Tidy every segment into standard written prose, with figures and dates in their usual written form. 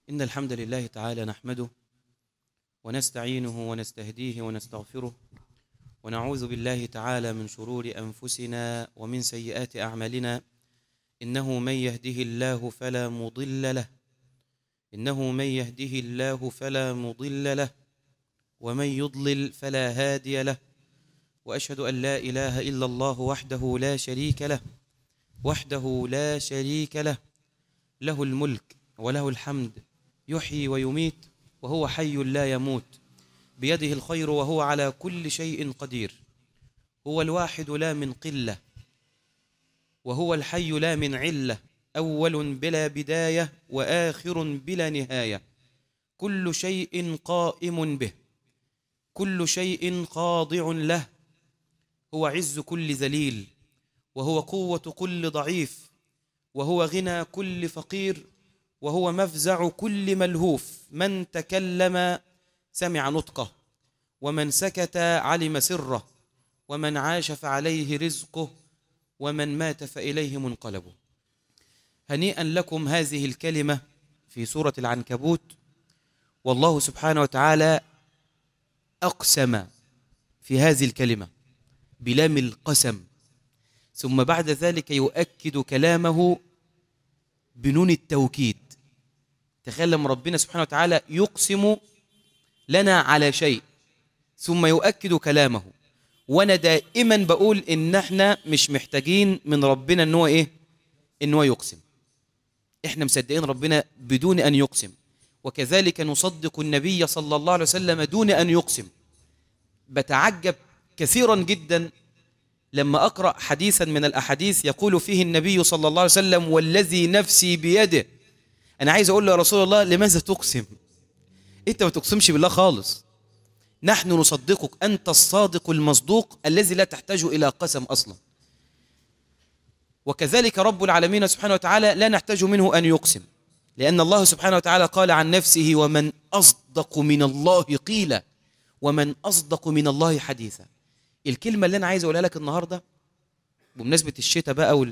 إن الحمد لله تعالى نحمده ونستعينه ونستهديه ونستغفره ونعوذ بالله تعالى من شرور أنفسنا ومن سيئات أعمالنا. إنه من يهده الله فلا مضل له ومن يضلل فلا هادي له. وأشهد أن لا إله إلا الله وحده لا شريك له له الملك وله الحمد، يحيي ويميت وهو حي لا يموت، بيده الخير وهو على كل شيء قدير. هو الواحد لا من قلة، وهو الحي لا من علة، أول بلا بداية وآخر بلا نهاية، كل شيء قائم به، كل شيء خاضع له. هو عز كل ذليل، وهو قوة كل ضعيف، وهو غنى كل فقير، وهو مفزع كل ملهوف. من تكلم سمع نطقه، ومن سكت علم سره، ومن عاش فعليه رزقه، ومن مات فإليه منقلبه. هنيئا لكم هذه الكلمة في سورة العنكبوت. والله سبحانه وتعالى أقسم في هذه الكلمة بلام القسم، ثم بعد ذلك يؤكد كلامه بنون التوكيد. تخيل لما ربنا سبحانه وتعالى يقسم لنا على شيء ثم يؤكد كلامه. وانا دائما بقول ان احنا مش محتاجين من ربنا ان هو يقسم. احنا مصدقين ربنا بدون ان يقسم، وكذلك نصدق النبي صلى الله عليه وسلم دون ان يقسم. بتعجب كثيرا جدا لما أقرأ حديثا من الأحاديث يقول فيه النبي صلى الله عليه وسلم: والذي نفسي بيده. أنا عايز أقول له يا رسول الله لماذا تقسم؟ أنت ما تقسمش بالله خالص. نحن نصدقك، أنت الصادق المصدوق الذي لا تحتاج إلى قسم أصلا. وكذلك رب العالمين سبحانه وتعالى لا نحتاج منه أن يقسم، لأن الله سبحانه وتعالى قال عن نفسه: ومن أصدق من الله قيلا ومن أصدق من الله حديثا. الكلمة اللي أنا عايز أقولها لك النهاردة بمناسبة الشتاء بقى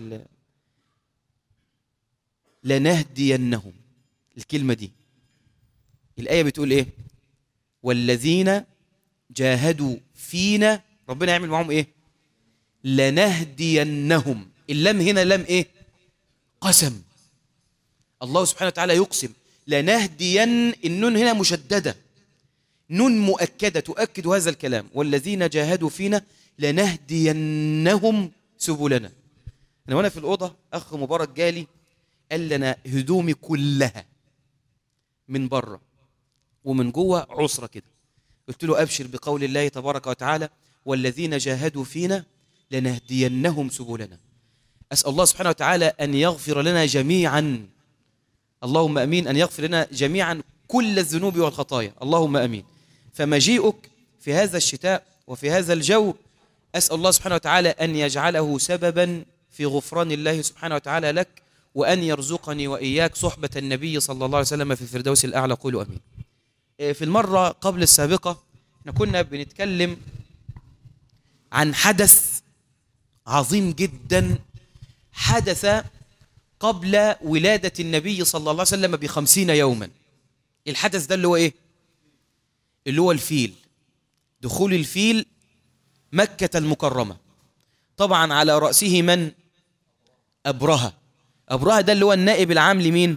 لنهدينهم. الكلمة دي الآية بتقول إيه؟ والذين جاهدوا فينا ربنا يعمل معهم إيه؟ لنهدينهم. اللام هنا لام إيه؟ قسم. الله سبحانه وتعالى يقسم لنهدين. النون هنا مشددة، نون مؤكدة تؤكد هذا الكلام. والذين جاهدوا فينا لنهدينهم سبلنا. أنا وأنا في الأوضة أخ مبارك جالي قال لنا هدومي كلها من بره ومن جوه عسرة كده. قلت له أبشر بقول الله تبارك وتعالى: والذين جاهدوا فينا لنهدينهم سبلنا. أسأل الله سبحانه وتعالى أن يغفر لنا جميعا، اللهم أمين، أن يغفر لنا جميعا كل الذنوب والخطايا، اللهم أمين. فمجيئك في هذا الشتاء وفي هذا الجو أسأل الله سبحانه وتعالى أن يجعله سببا في غفران الله سبحانه وتعالى لك، وأن يرزقني وإياك صحبة النبي صلى الله عليه وسلم في الفردوس الأعلى. قولوا أمين. في المرة قبل السابقة احنا كنا بنتكلم عن حدث عظيم جدا حدث قبل ولادة النبي صلى الله عليه وسلم ب50 يوما. الحدث ده اللي هو إيه؟ اللي هو الفيل، دخول الفيل مكة المكرمة. طبعا على رأسه من؟ أبرهة. أبرهة ده اللي هو النائب العام لمين؟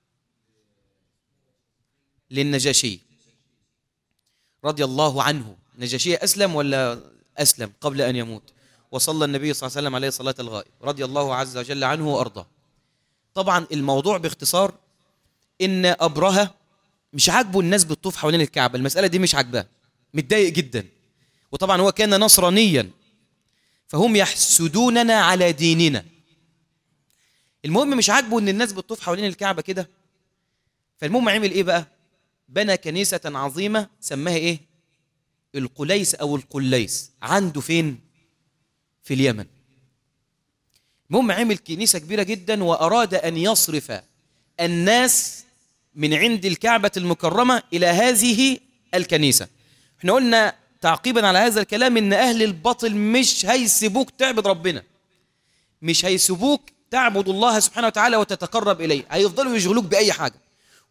للنجاشي رضي الله عنه. النجاشي أسلم ولا أسلم قبل أن يموت؟ وصلى النبي صلى الله عليه وسلم عليه صلاة الغائب رضي الله عز وجل عنه وأرضاه. طبعا الموضوع باختصار إن أبرهة مش عاجبه الناس بتطوف حوالين الكعبة. المسألة دي مش عاجباه، متضايق جدا. وطبعا هو كان نصرانيا، فهم يحسدوننا على ديننا. المهم مش عاجبه ان الناس بتطوف حوالين الكعبة كده. فالمهم عمل ايه بقى؟ بنى كنيسة عظيمة سماها ايه؟ القليس او القليس. عنده فين؟ في اليمن. المهم عمل كنيسة كبيرة جدا، وأراد أن يصرف الناس من عند الكعبة المكرمة إلى هذه الكنيسة. احنا قلنا تعقيبا على هذا الكلام إن أهل الباطل مش هيسيبوك تعبد ربنا، مش هيسيبوك تعبد الله سبحانه وتعالى وتتقرب إليه. هيفضلوا يشغلوك بأي حاجة،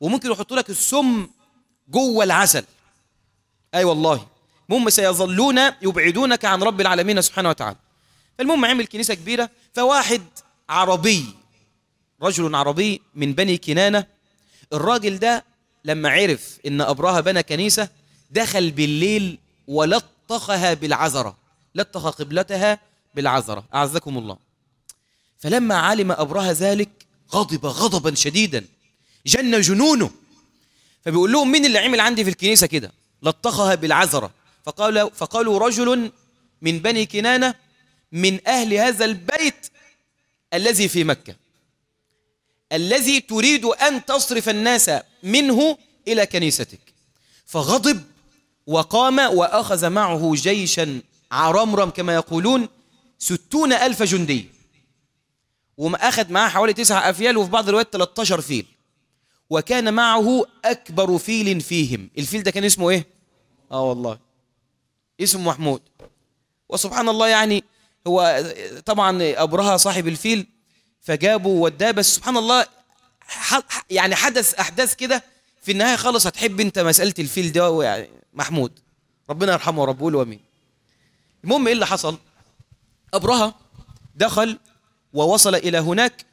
وممكن يحطوا لك السم جوه العسل. أي والله. المهم سيظلون يبعدونك عن رب العالمين سبحانه وتعالى. فالمهم عمل كنيسة كبيرة. فواحد عربي، رجل عربي من بني كنانة، الراجل ده لما عرف إن أبرهة بنى كنيسة دخل بالليل ولطخها بالعذرة، لطخ قبلتها بالعذرة أعزكم الله. فلما علم أبرهة ذلك غضب غضبا شديدا جن جنونه. فبيقول لهم مين اللي عمل عندي في الكنيسة كده؟ لطخها بالعذرة. فقالوا رجل من بني كنانة من أهل هذا البيت الذي في مكة، الذي تريد أن تصرف الناس منه إلى كنيستك. فغضب وقام وأخذ معه جيشا عرمرم كما يقولون 60,000 جندي، وما أخذ معه حوالي 9 أفيال وفي بعض الوقت 13 فيل، وكان معه أكبر فيل فيهم. الفيل ده كان اسمه إيه؟ والله اسمه محمود. وسبحان الله يعني هو طبعا أبرهة صاحب الفيل فجابه وداه، بس سبحان الله يعني حدث أحداث كده في النهاية خالص هتحب أنت مسألة الفيل ده يعني محمود، ربنا يرحمه ورب قوله وامين. المهم إيه اللي حصل؟ أبرهة دخل ووصل إلى هناك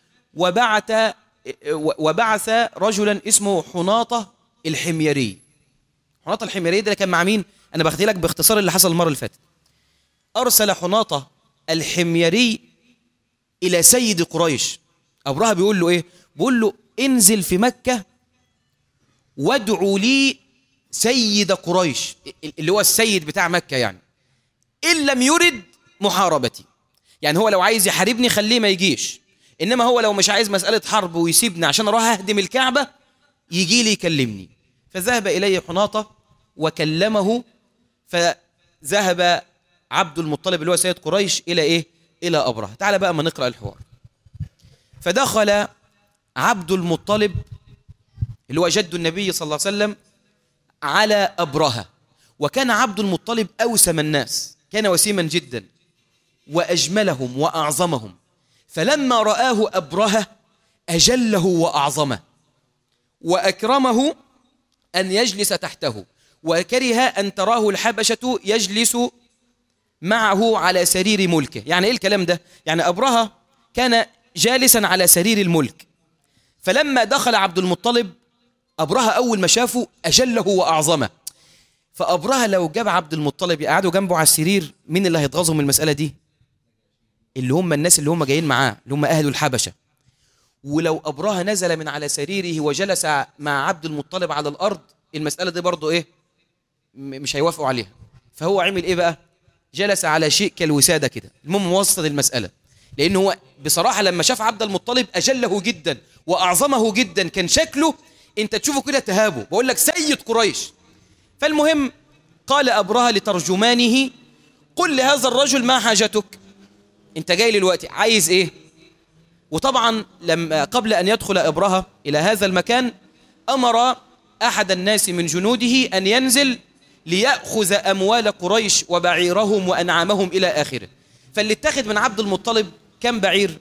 وبعث رجلا اسمه حناطة الحميري. حناطة الحميري ده كان مع مين؟ أنا بخدي لك باختصار اللي حصل المرة اللي فاتت. أرسل حناطة الحميري إلى سيد قريش. أبرهة بيقول له إيه؟ بيقول له انزل في مكة وادعوا لي سيد قريش، اللي هو السيد بتاع مكة يعني، إن لم يرد محاربتي. يعني هو لو عايز يحاربني خليه ما يجيش، إنما هو لو مش عايز مسألة حرب ويسيبني عشان أروح أهدم الكعبة يجي لي يكلمني. فذهب إليه حناطة وكلمه، فذهب عبد المطلب اللي هو سيد قريش إلى إيه؟ إلى أبرهة. تعال بقى ما نقرأ الحوار. فدخل عبد المطلب اللي هو جد النبي صلى الله عليه وسلم على أبرهة، وكان عبد المطلب أوسم الناس، كان وسيما جدا وأجملهم وأعظمهم. فلما رآه أبرهة أجله وأعظمه وأكرمه أن يجلس تحته، وكره أن تراه الحبشة يجلس معه على سرير ملكه. يعني إيه الكلام ده؟ يعني أبرهة كان جالسا على سرير الملك، فلما دخل عبد المطلب أبرهة أول ما شافه أجله وأعظمه. فأبرهة لو جاب عبد المطلب يقعدوا جنبه على السرير، مين اللي هيتغاظوا من المسألة دي؟ اللي هم الناس اللي هم جايين معاه، اللي هم أهل الحبشة. ولو أبرهة نزل من على سريره وجلس مع عبد المطلب على الأرض، المسألة دي برضو إيه؟ مش هيوافقوا عليها. فهو عمل إيه بقى؟ جلس على شيء كالوسادة كده. المهم وسط المسألة، لأنه هو بصراحة لما شاف عبد المطلب أجله جدا وأعظمه جدا، كان شكله أنت تشوفه كده تهابه، بقول لك سيد قريش. فالمهم قال أبرهة لترجمانه قل لهذا الرجل ما حاجتك، أنت جاي دلوقتي عايز إيه؟ وطبعا لما قبل أن يدخل أبرهة إلى هذا المكان أمر أحد الناس من جنوده أن ينزل ليأخذ أموال قريش وبعيرهم وأنعامهم إلى آخره. فاللي اتخذ من عبد المطلب كم بعير؟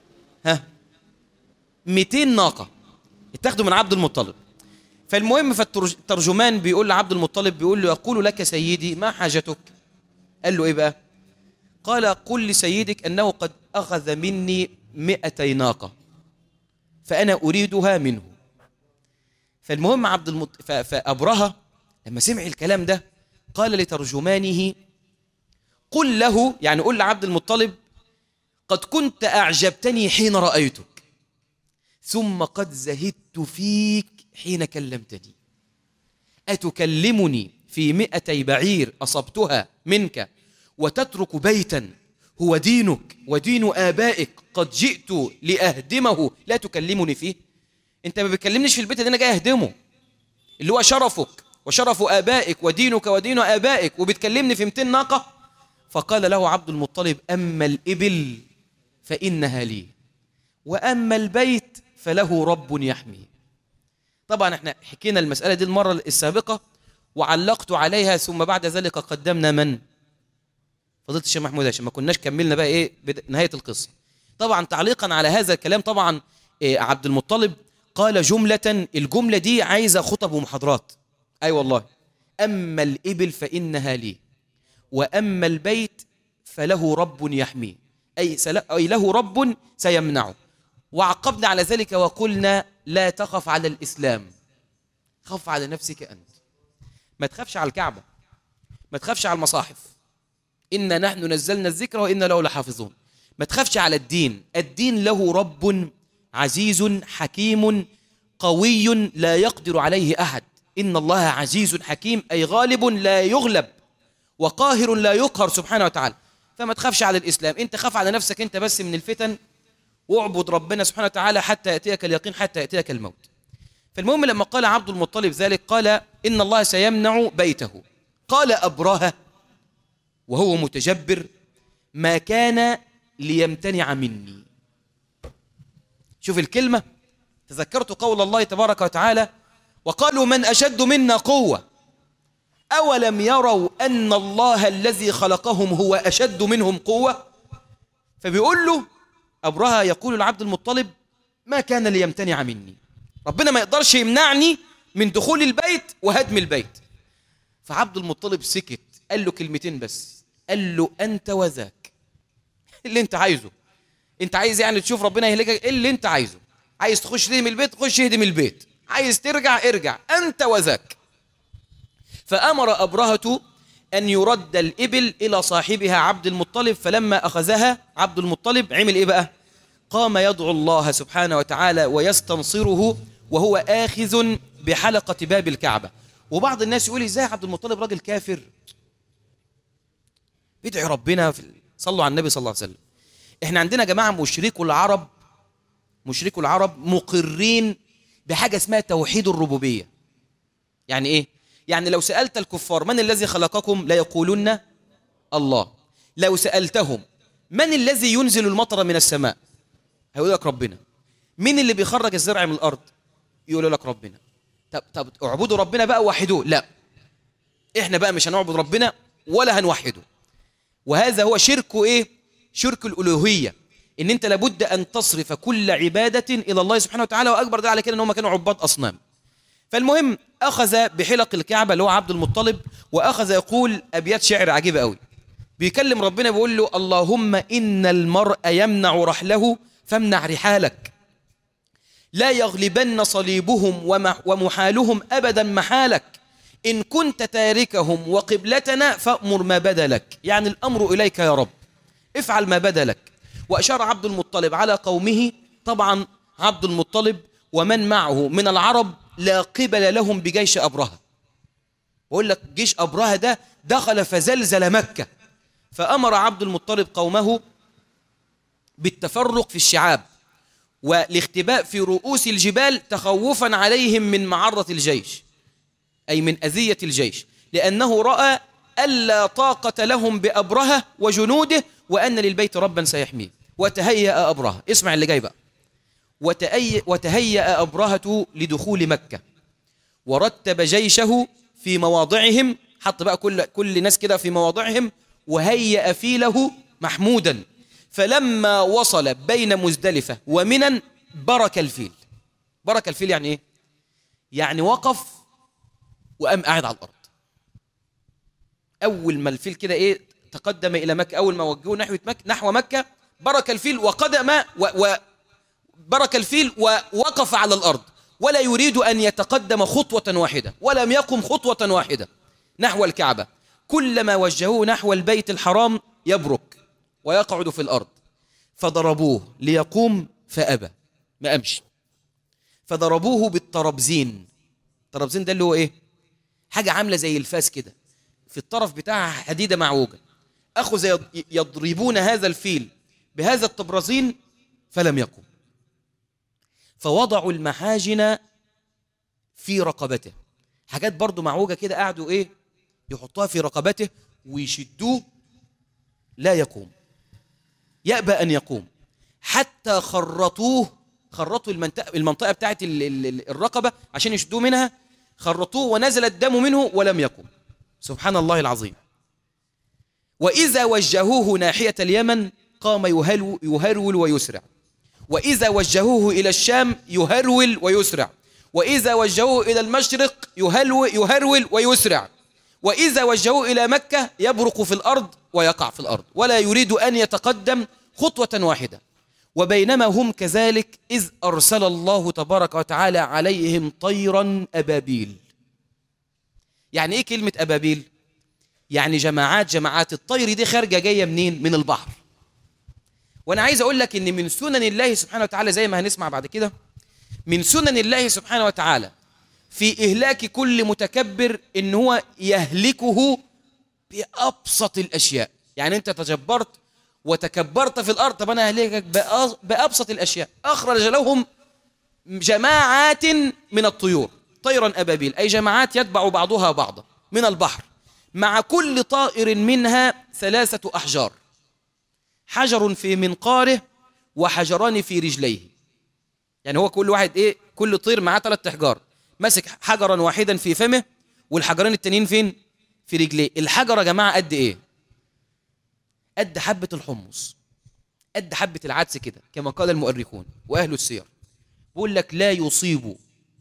200 ناقة اتخذوا من عبد المطلب. فالمهم فالترجمان بيقول لعبد المطلب، بيقول له يقول لك سيدي ما حاجتك؟ قال له إيه بقى؟ قال قل لسيدك أنه قد أخذ مني 200 ناقة فأنا أريدها منه. فالمهم فأبرهة لما سمع الكلام ده قال لترجمانه قل له، يعني قل لعبد المطلب قد كنت أعجبتني حين رأيتك، ثم قد زهدت فيك حين كلمتني، أتكلمني في 200 بعير أصبتها منك وتترك بيتا هو دينك ودين آبائك قد جئت لأهدمه لا تكلمني فيه؟ أنت ما بتكلمنيش في البيت اللي أنا جاي أهدمه، اللي هو شرفك وشرف آبائك ودينك ودين آبائك، وبتكلمني في 200 ناقة؟ فقال له عبد المطلب أما الإبل فإنها لي، وأما البيت فله رب يحميه. طبعا احنا حكينا المسألة دي المرة السابقة وعلقت عليها، ثم بعد ذلك قدمنا من؟ فضيلة الشيخ محمود، عشان ما كناش كملنا بقى ايه نهاية القصة. طبعا تعليقا على هذا الكلام، طبعا عبد المطلب فقال جملة، الجملة دي عايزة خطب ومحاضرات. أي والله. أما الإبل فإنها لي، وأما البيت فله رب يحميه، أي له رب سيمنعه. وعقبنا على ذلك وقلنا لا تخف على الإسلام، خف على نفسك أنت. ما تخافش على الكعبة، ما تخافش على المصاحف، إنا نحن نزلنا الذكر وإنا له لحافظون. ما تخافش على الدين، الدين له رب عزيز حكيم قوي لا يقدر عليه أحد. إن الله عزيز حكيم، أي غالب لا يغلب وقاهر لا يقهر سبحانه وتعالى. فما تخافش على الإسلام، أنت خاف على نفسك أنت بس من الفتن، واعبد ربنا سبحانه وتعالى حتى يأتيك اليقين، حتى يأتيك الموت. فالمهم لما قال عبد المطلب ذلك قال إن الله سيمنع بيته. قال أبرهة وهو متجبر ما كان ليمتنع مني. شوف الكلمة، تذكرت قول الله تبارك وتعالى وقالوا من أشد منا قوة أولم يروا أن الله الذي خلقهم هو أشد منهم قوة. فبيقول له أبرهة، يقول لعبد المطلب ما كان ليمتنع مني، ربنا ما يقدرش يمنعني من دخول البيت وهدم البيت. فعبد المطلب سكت، قال له كلمتين بس، قال له أنت وذاك، اللي أنت عايزه. أنت عايز يعني تشوف ربنا يهلكك، اللي أنت عايزه. عايز تخش تهدم البيت، خش اهدم البيت. عايز ترجع ارجع، أنت وذاك. فأمر أبرهة أن يرد الإبل إلى صاحبها عبد المطلب. فلما أخذها عبد المطلب عمل إيه بقى؟ قام يدعو الله سبحانه وتعالى ويستنصره وهو آخذ بحلقة باب الكعبة. وبعض الناس يقول إزاي عبد المطلب راجل كافر بيدعي ربنا صلوا على النبي صلى الله عليه وسلم. إحنا عندنا جماعة مشركوا العرب مقرين بحاجة اسمها توحيد الربوبية. يعني إيه؟ يعني لو سألت الكفار من الذي خلقكم لا يقولون الله. لو سألتهم من الذي ينزل المطر من السماء هيقول لك ربنا. مين اللي بيخرج الزرع من الأرض؟ يقول لك ربنا. طب اعبدوا ربنا بقى وحدوه. لا، احنا بقى مش هنعبد ربنا ولا هنوحده. وهذا هو شرك ايه؟ شرك الألوهية، ان انت لابد ان تصرف كل عبادة الى الله سبحانه وتعالى. واكبر ده على كده ان هم كانوا عباد اصنام. فالمهم اخذ بحلق الكعبة اللي هو عبد المطلب، واخذ يقول ابيات شعر عجيبة قوي. بيكلم ربنا بيقول له اللهم ان المرء يمنع رحله فامنع رحالك، لا يغلبن صليبهم ومحالهم ابدا محالك، ان كنت تاركهم وقبلتنا فأمر ما بدا لك. يعني الامر اليك يا رب، افعل ما بدا لك. واشار عبد المطلب على قومه. طبعا عبد المطلب ومن معه من العرب لا قبل لهم بجيش أبرهة. بقول لك جيش أبرهة ده دخل فزلزل مكة. فأمر عبد المطلب قومه بالتفرق في الشعاب والاختباء في رؤوس الجبال تخوفا عليهم من معرة الجيش، أي من أذية الجيش، لأنه رأى ألا طاقة لهم بأبرهة وجنوده وأن للبيت ربا سيحميه. وتهيأ أبرهة، اسمع اللي جاي بقى. وتهيأ أبرهة لدخول مكة ورتب جيشه في مواضعهم، حط بقى كل ناس كده في مواضعهم، وهيأ فيله محمودا. فلما وصل بين مزدلفة ومنى برك الفيل. برك الفيل يعني ايه؟ يعني وقف وقام قاعد على الأرض. أول ما الفيل كده ايه تقدم إلى مكة، أول ما وجهوه نحو مكة برك الفيل وقدم برك الفيل ووقف على الأرض، ولا يريد أن يتقدم خطوة واحدة، ولم يقم خطوة واحدة نحو الكعبة. كلما وجهوه نحو البيت الحرام يبرك ويقعد في الأرض. فضربوه ليقوم فأبى، ما قامش. فضربوه بالطربزين. الطربزين ده اللي هو إيه؟ حاجة عاملة زي الفاس كده، في الطرف بتاعها حديدة معوجة. أخذ يضربون هذا الفيل بهذا الطبرزين فلم يقم. فوضعوا المحاجن في رقبته، حاجات برضو معوجة كده، قعدوا إيه يحطوها في رقبته ويشدوه لا يقوم، يأبى أن يقوم. حتى خرطوا المنطقة بتاعت الرقبة عشان يشدوه منها، خرطوه ونزل الدم منه ولم يقم. سبحان الله العظيم. وإذا وجهوه ناحية اليمن قام يهرول ويسرع. وإذا وجهوه إلى الشام يهرول ويسرع، وإذا وجهوه إلى المشرق يهرول ويسرع، وإذا وجهوه إلى مكة يبرق في الأرض ويقع في الأرض ولا يريد أن يتقدم خطوة واحدة. وبينما هم كذلك إذ أرسل الله تبارك وتعالى عليهم طيرا أبابيل. يعني إيه كلمة أبابيل؟ يعني جماعات الطير دي خارجة جاية منين؟ من البحر. وأنا عايز أقول لك إن من سنن الله سبحانه وتعالى زي ما هنسمع بعد كده، من سنن الله سبحانه وتعالى في إهلاك كل متكبر إن هو يهلكه بأبسط الأشياء. يعني أنت تجبرت وتكبرت في الأرض، طب أنا أهلكك بأبسط الأشياء. أخرج لهم جماعات من الطيور، طيرا أبابيل، أي جماعات يتبع بعضها بعضا من البحر، مع كل طائر منها 3 أحجار، حجر في منقاره وحجران في رجليه. يعني هو كل واحد إيه؟ كل طير معاه 3 أحجار، ماسك حجرا واحدا في فمه والحجرين التانيين فين؟ في رجليه. الحجر يا جماعة قد إيه؟ قد حبة الحمص، قد حبة العدس كده، كما قال المؤرخون وأهل السير. بقول لك لا يصيب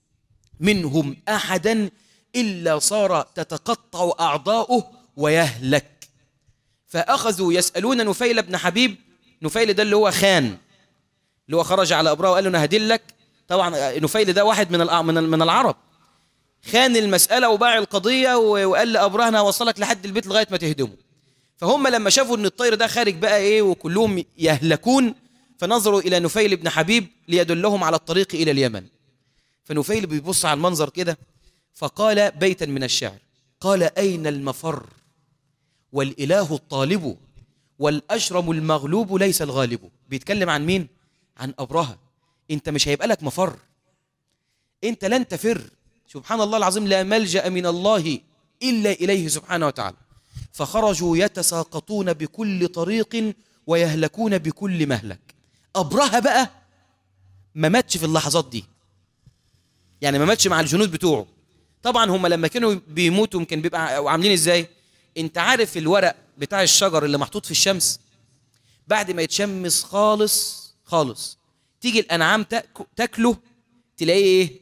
منهم أحدا إلا صار تتقطع أعضاؤه ويهلك. فأخذوا يسألون نفيل بن حبيب. نفيل ده اللي هو خان، اللي هو خرج على أبرهة وقال له أنا هدلك. طبعا نفيل ده واحد من العرب، خان المسألة وباع القضية وقال لأبرهة أنا هوصلك لحد البيت لغاية ما تهدمه. فهم لما شافوا ان الطير ده خارج بقى ايه وكلهم يهلكون، فنظروا الى نفيل بن حبيب ليدلهم على الطريق الى اليمن. فنفيل بيبص على المنظر كده فقال بيتا من الشعر، قال أين المفر والإله الطالب والأشرم المغلوب ليس الغالب. بيتكلم عن مين؟ عن أبرهة. انت مش هيبقى لك مفر، انت لن تفر. سبحان الله العظيم، لا ملجأ من الله إلا إليه سبحانه وتعالى. فخرجوا يتساقطون بكل طريق ويهلكون بكل مهلك. أبرهة بقى ما ماتش في اللحظات دي، يعني ما ماتش مع الجنود بتوعه. طبعا هم لما كانوا بيموتوا كان بيبقى عاملين ازاي؟ انت عارف الورق بتاع الشجر اللي محطوط في الشمس بعد ما يتشمس خالص خالص، تيجي الأنعام تاكله تلاقيه ايه؟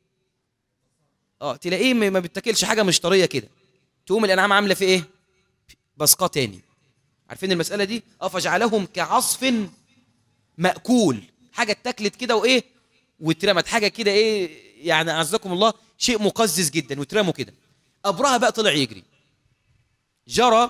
تلاقيه ما بيتاكلش، حاجة مش طرية كده، تقوم الأنعام عاملة في ايه؟ بسقاه تاني. عارفين المسألة دي؟ فجعلهم كعصف مأكول، حاجة اتاكلت كده وايه واترمت، حاجة كده ايه يعني أعزكم الله شيء مقزز جدا واترموا كده. أبرهة بقى طلع يجري، جرى،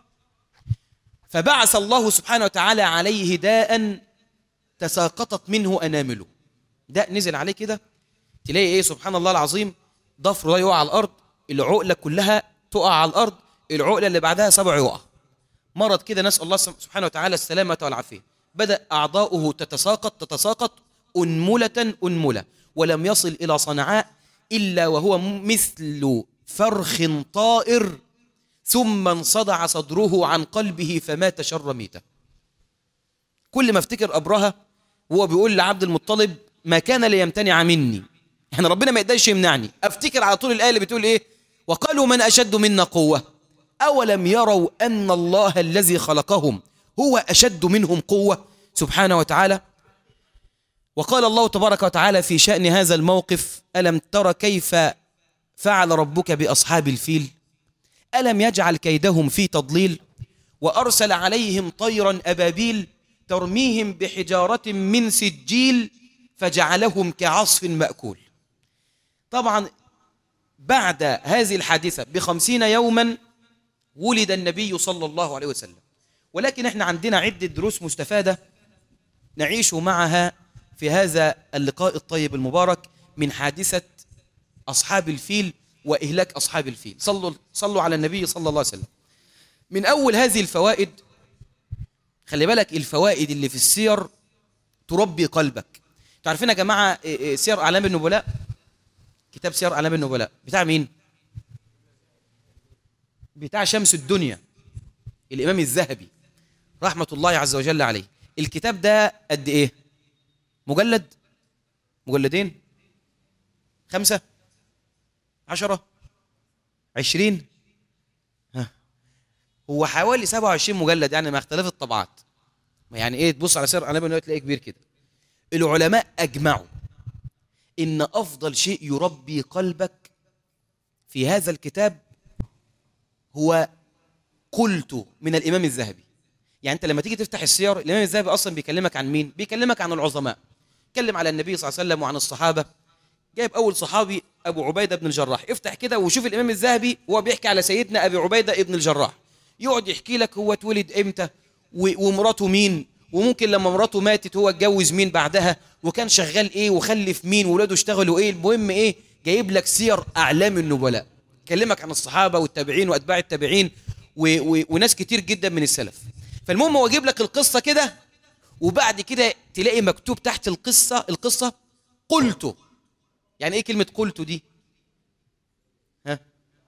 فبعث الله سبحانه وتعالى عليه داء تساقطت منه أنامله. داء نزل عليه كده تلاقي ايه سبحان الله العظيم، ضفره ده يقع على الأرض، العقلة كلها تقع على الأرض، العقلة اللي بعدها 7 يقع. مرض كده، نسأل الله سبحانه وتعالى السلامة والعافية. بدأ أعضاؤه تتساقط أنملة، ولم يصل إلى صنعاء إلا وهو مثل فرخ طائر، ثم انصدع صدره عن قلبه فمات شر ميته. كل ما افتكر أبرهة وهو بيقول لعبد المطلب ما كان ليمتنع مني، يعني ربنا ما يقدرش يمنعني، افتكر على طول الآية اللي بتقول ايه؟ وقالوا من أشد منا قوة أولم يروا أن الله الذي خلقهم هو أشد منهم قوة سبحانه وتعالى. وقال الله تبارك وتعالى في شأن هذا الموقف ألم تر كيف فعل ربك بأصحاب الفيل ألم يجعل كيدهم في تضليل وأرسل عليهم طيرا أبابيل ترميهم بحجارة من سجيل فجعلهم كعصف مأكول. طبعا بعد هذه الحادثة ب50 يوما ولد النبي صلى الله عليه وسلم. ولكن احنا عندنا عدة دروس مستفادة نعيش معها في هذا اللقاء الطيب المبارك من حادثة أصحاب الفيل وإهلاك أصحاب الفيل. صلوا على النبي صلى الله عليه وسلم. من أول هذه الفوائد، خلي بالك الفوائد اللي في السير تربي قلبك. تعرفين يا جماعة سير أعلام النبلاء، كتاب سير أعلام النبلاء بتاع مين؟ بتاع شمس الدنيا الإمام الذهبي رحمة الله عز وجل عليه. الكتاب ده قد إيه؟ مجلد؟ مجلدين؟ 5؟ 10؟ 20؟ هو حوالي 27 مجلد، يعني مع اختلاف الطبعات. يعني ايه تبص على سير أعلام النبلاء تلاقيه كبير كده. العلماء أجمعوا إن أفضل شيء يربي قلبك في هذا الكتاب هو قلت من الإمام الذهبي. يعني أنت لما تيجي تفتح السير، الإمام الذهبي أصلا بيكلمك عن مين؟ بيكلمك عن العظماء، بيكلم على النبي صلى الله عليه وسلم وعن الصحابة. جايب أول صحابي أبو عبيدة بن الجراح. افتح كده وشوف الإمام الذهبي وهو بيحكي على سيدنا أبي عبيدة بن الجراح، يقعد يحكي لك هو اتولد إمتى ومراته مين، وممكن لما مراته ماتت هو اتجوز مين بعدها، وكان شغال إيه، وخلف مين، وولاده اشتغلوا إيه. المهم إيه، جايب لك سير أعلام النبلاء، كلمك عن الصحابة والتابعين وأتباع التابعين وناس كتير جدا من السلف. فالمهم هو جايب لك القصة كده، وبعد كده تلاقي مكتوب تحت القصة قلت. يعني ايه كلمة قلت دي؟ ها؟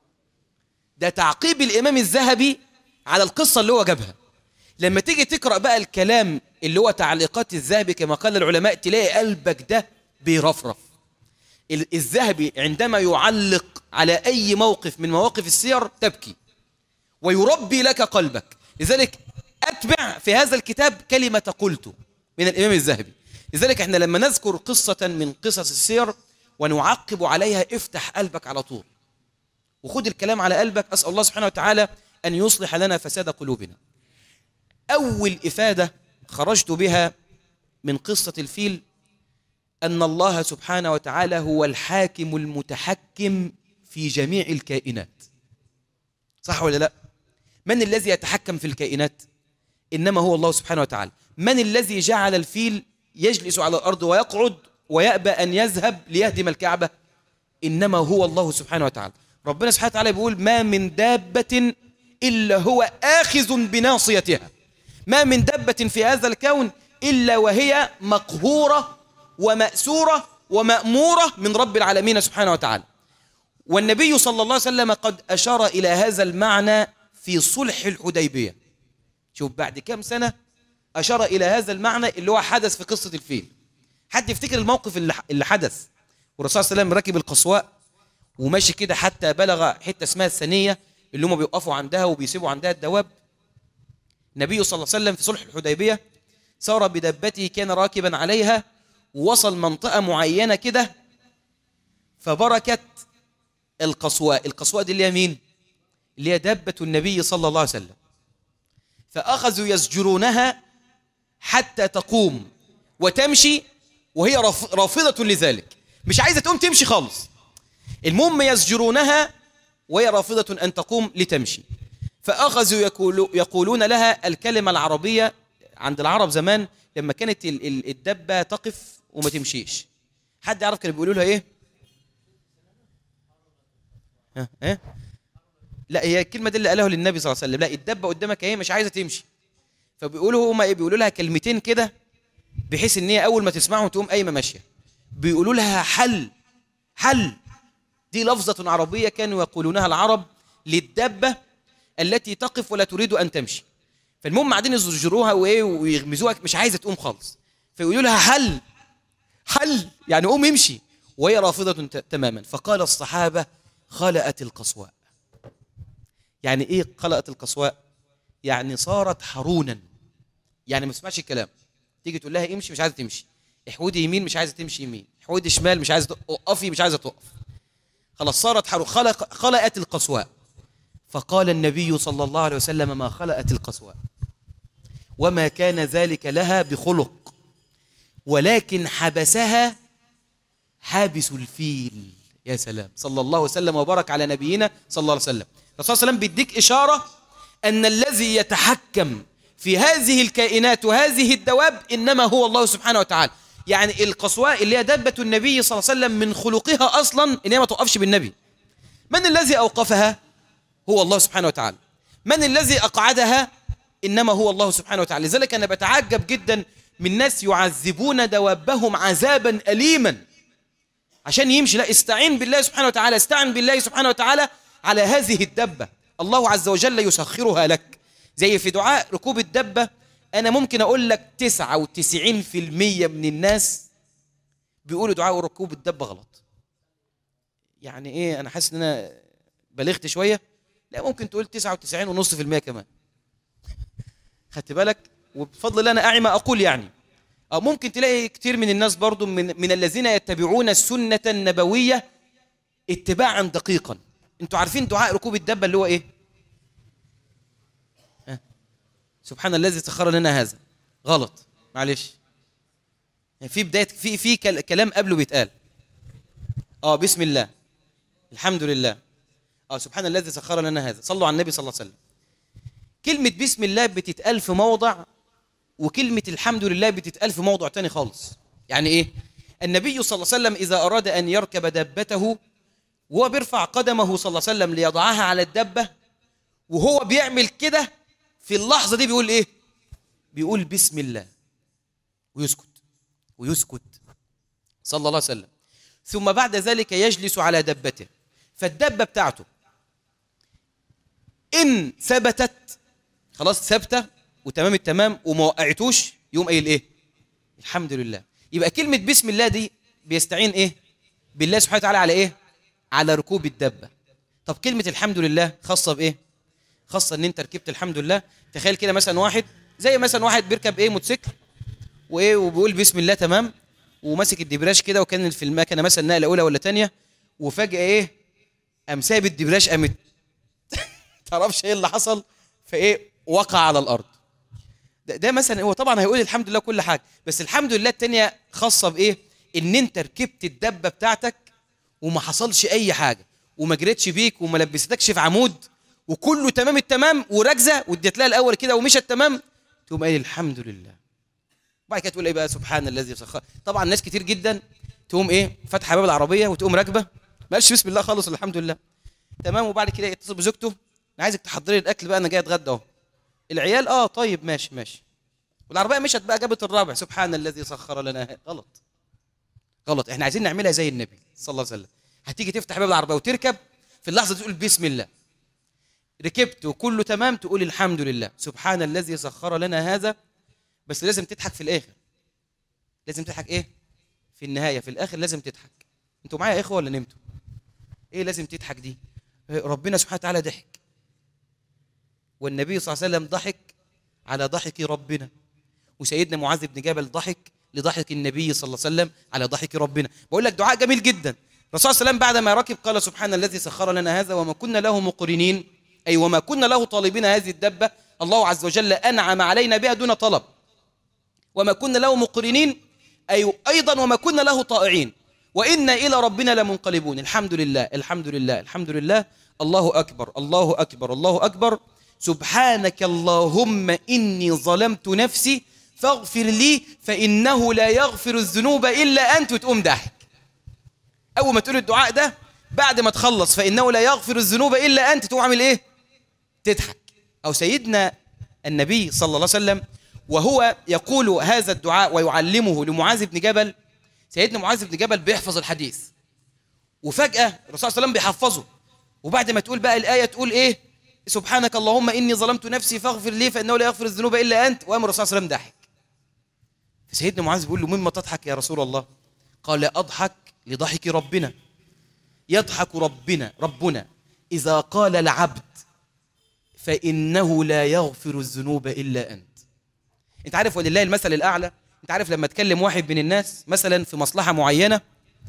ده تعقيب الإمام الذهبي على القصة اللي هو جابها. لما تيجي تقرأ بقى الكلام اللي هو تعليقات الذهبي كما قال العلماء، تلاقي قلبك ده بيرفرف. الذهبي عندما يعلق على أي موقف من مواقف السير تبكي ويربي لك قلبك. لذلك أتبع في هذا الكتاب كلمة قلت من الإمام الذهبي. لذلك احنا لما نذكر قصة من قصص السير ونعقب عليها، افتح قلبك على طول وخد الكلام على قلبك. أسأل الله سبحانه وتعالى أن يصلح لنا فساد قلوبنا. أول إفادة خرجت بها من قصة الفيل أن الله سبحانه وتعالى هو الحاكم المتحكم في جميع الكائنات. صح ولا لا؟ من الذي يتحكم في الكائنات؟ إنما هو الله سبحانه وتعالى. من الذي جعل الفيل يجلس على الأرض ويقعد ويأبى أن يذهب ليهدم الكعبة؟ إنما هو الله سبحانه وتعالى. ربنا سبحانه وتعالى بيقول ما من دابة إلا هو آخذ بناصيتها. ما من دابة في هذا الكون إلا وهي مقهورة ومأسورة ومأمورة من رب العالمين سبحانه وتعالى. والنبي صلى الله عليه وسلم قد أشار إلى هذا المعنى في صلح الحديبية. شوف بعد كم سنة أشار إلى هذا المعنى اللي هو حدث في قصة الفيل. حد يفتكر الموقف اللي حدث والرسول صلى الله عليه وسلم راكب القصواء وماشي كده حتى بلغ حتة اسمها الثانية اللي هم بيوقفوا عندها وبيسيبوا عندها الدواب. النبي صلى الله عليه وسلم في صلح الحديبية سار بدابته، كان راكبا عليها، ووصل منطقة معينة كده فبركت القصواء. القصواء دي اللي هي مين؟ اللي هي دابة النبي صلى الله عليه وسلم. فأخذوا يزجرونها حتى تقوم وتمشي وهي رافضة لذلك، مش عايزة تقوم تمشي خالص. المهم يزجرونها وهي رافضة أن تقوم لتمشي. فأخذوا يقولون لها الكلمة العربية. عند العرب زمان لما كانت الدبة تقف وما تمشيش، حد يعرف كانوا بيقولوا لها إيه؟ ها؟ لا، هي الكلمة دي اللي قالها للنبي صلى الله عليه وسلم. لا، الدبة قدامك اهي مش عايزة تمشي، فبيقولوا هما ايه، بيقولوا لها كلمتين كده بحيث ان هي اول ما تسمعهم تقوم قايمة ماشية. بيقولوا لها حل. دي لفظة عربية كانوا يقولونها العرب للدبة التي تقف ولا تريد ان تمشي. فالمهم قاعدين يزجروها وايه ويغمزوها مش عايزة تقوم خالص، فيقولوا لها حل يعني قوم امشي، وهي رافضة تماما. فقال الصحابة خلأت القصواء. يعني ايه خلأت القصواء؟ يعني صارت حرونا، يعني ما تسمعش الكلام. تيجي تقول لها امشي مش عايزه تمشي، احودي يمين مش عايزه تمشي يمين، احودي شمال مش عايزه تقفي مش عايزه تقف. خلاص صارت حرون. خلأت القصواء. فقال النبي صلى الله عليه وسلم ما خلأت القصواء وما كان ذلك لها بخلق، ولكن حبسها حابس الفيل. يا سلام، صلى الله وسلم وبارك على نبينا صلى الله عليه وسلم. الرسول صلى الله عليه وسلم بيديك إشارة أن الذي يتحكم في هذه الكائنات وهذه الدواب إنما هو الله سبحانه وتعالى. يعني القصواء اللي هي دابة النبي صلى الله عليه وسلم من خلقها أصلا إن هي ما توقفش بالنبي. من الذي أوقفها؟ هو الله سبحانه وتعالى. من الذي أقعدها؟ إنما هو الله سبحانه وتعالى. لذلك أنا بتعجب جدا من ناس يعذبون دوابهم عذابا أليما عشان يمشي. لا، استعين بالله سبحانه وتعالى، استعن بالله سبحانه وتعالى على هذه الدبة. الله عز وجل يسخرها لك. زي في دعاء ركوب الدبة، أنا ممكن أقول لك 99% من الناس بيقولوا دعاء ركوب الدبة غلط. يعني إيه، أنا حاسس إن أنا بلغت شوية. لا، ممكن تقول 99.5% كمان. خدت بالك؟ وبفضل الله أنا أعي ما أقول. يعني ممكن تلاقي كتير من الناس برضو من الذين يتبعون السنة النبوية اتباعا دقيقا. انتوا عارفين دعاء ركوب الدابة اللي هو ايه؟ سبحان الذي سخر لنا هذا. غلط، معلش. في بداية في كلام قبله بيتقال. بسم الله، الحمد لله، سبحان الذي سخر لنا هذا. صلوا على النبي صلى الله عليه وسلم. كلمة بسم الله بتتقال في موضع، وكلمة الحمد لله بتتقال في موضع تاني خالص. يعني ايه؟ النبي صلى الله عليه وسلم إذا أراد أن يركب دابته وهو بيرفع قدمه صلى الله عليه وسلم ليضعها على الدابة، وهو بيعمل كده في اللحظة دي بيقول ايه؟ بيقول بسم الله ويسكت صلى الله عليه وسلم. ثم بعد ذلك يجلس على دابته، فالدابة بتاعته إن ثبتت خلاص ثابتة وتمام التمام وما وقعتوش، يقوم قايل ايه؟ الحمد لله. يبقى كلمة بسم الله دي بيستعين ايه؟ بالله سبحانه وتعالى على ايه؟ على ركوب الدابة. طب كلمة الحمد لله خاصة بايه؟ خاصة ان انت ركبت الحمد لله. تخيل كده مثلا واحد زي مثلا واحد بيركب ايه؟ موتوسيكل وايه وبيقول بسم الله تمام، وماسك الدبراش كده، وكان في المكنه مثلا نقله اولى ولا ثانيه، وفجاه ايه؟ قام سايب الدبراش، قامت تعرفش ايه اللي حصل، فايه؟ وقع على الارض. ده مثلا هو طبعا هيقول الحمد لله كل حاجه، بس الحمد لله الثانيه خاصه بايه؟ ان انت ركبت الدبه بتاعتك وما حصلش اي حاجه، وما جريتش بيك، وما لبستكش في عمود، وكله تمام التمام، وركزه واديت لها الاول كده ومشت تمام، تقوم قايل الحمد لله. وبعد كده تقول ايه بقى؟ سبحان الذي سخر. طبعا ناس كتير جدا تقوم ايه؟ فاتحه باب العربيه وتقوم راكبه، ما قالش بسم الله خالص، الحمد لله تمام، وبعد كده يتصل بزوجته، انا عايزك تحضري لي الاكل بقى، انا جاي اتغدى اهو. العيال طيب ماشي، والعربيه مشت بقى، جابت الرابع، سبحان الذي سخر لنا. غلط. احنا عايزين نعملها زي النبي صلى الله عليه وسلم. هتيجي تفتح باب العربيه وتركب، في اللحظه دي تقول بسم الله. ركبت وكله تمام، تقول الحمد لله، سبحان الذي سخر لنا هذا. بس لازم تضحك في الاخر. لازم تضحك ايه؟ في النهايه، في الاخر لازم تضحك. انتوا معايا يا اخوه ولا نمتوا؟ ايه لازم تضحك دي؟ ربنا سبحانه وتعالى ضحك، والنبي صلى الله عليه وسلم ضحك على ضحك ربنا، وسيدنا معاذ بن جبل ضحك لضحك النبي صلى الله عليه وسلم على ضحك ربنا. بقول لك دعاء جميل جدا. الرسول صلى الله عليه وسلم بعد ما ركب قال سبحان الذي سخر لنا هذا وما كنا له مقرنين، أي وما كنا له طالبين هذه الدبة، الله عز وجل أنعم علينا بها دون طلب. وما كنا له مقرنين، أي أيضا وما كنا له طائعين، وإنا إلى ربنا لمنقلبون. الحمد لله الحمد لله الحمد لله، الله أكبر الله أكبر الله أكبر، سبحانك اللهم إني ظلمت نفسي فاغفر لي فإنه لا يغفر الذنوب إلا أنت، وتقوم ضاحك. أول ما تقول الدعاء ده بعد ما تخلص فإنه لا يغفر الذنوب إلا أنت، تقوم عامل إيه؟ تضحك. أو سيدنا النبي صلى الله عليه وسلم وهو يقول هذا الدعاء ويعلمه لمعاذ بن جبل، سيدنا معاذ بن جبل بيحفظ الحديث، وفجأة الرسول صلى الله عليه وسلم بيحفظه، وبعد ما تقول بقى الآية تقول إيه؟ سبحانك اللهم إني ظلمت نفسي فاغفر لي فإنه لا يغفر الذنوب إلا أنت، وقام الرسول صلى الله عليه وسلم ضحك. فسيدنا معاذ بيقول له مما تضحك يا رسول الله؟ قال أضحك لضحك ربنا. يضحك ربنا إذا قال العبد فإنه لا يغفر الذنوب إلا أنت. أنت عارف ولله المثل الأعلى، أنت عارف لما تكلم واحد من الناس مثلا في مصلحة معينة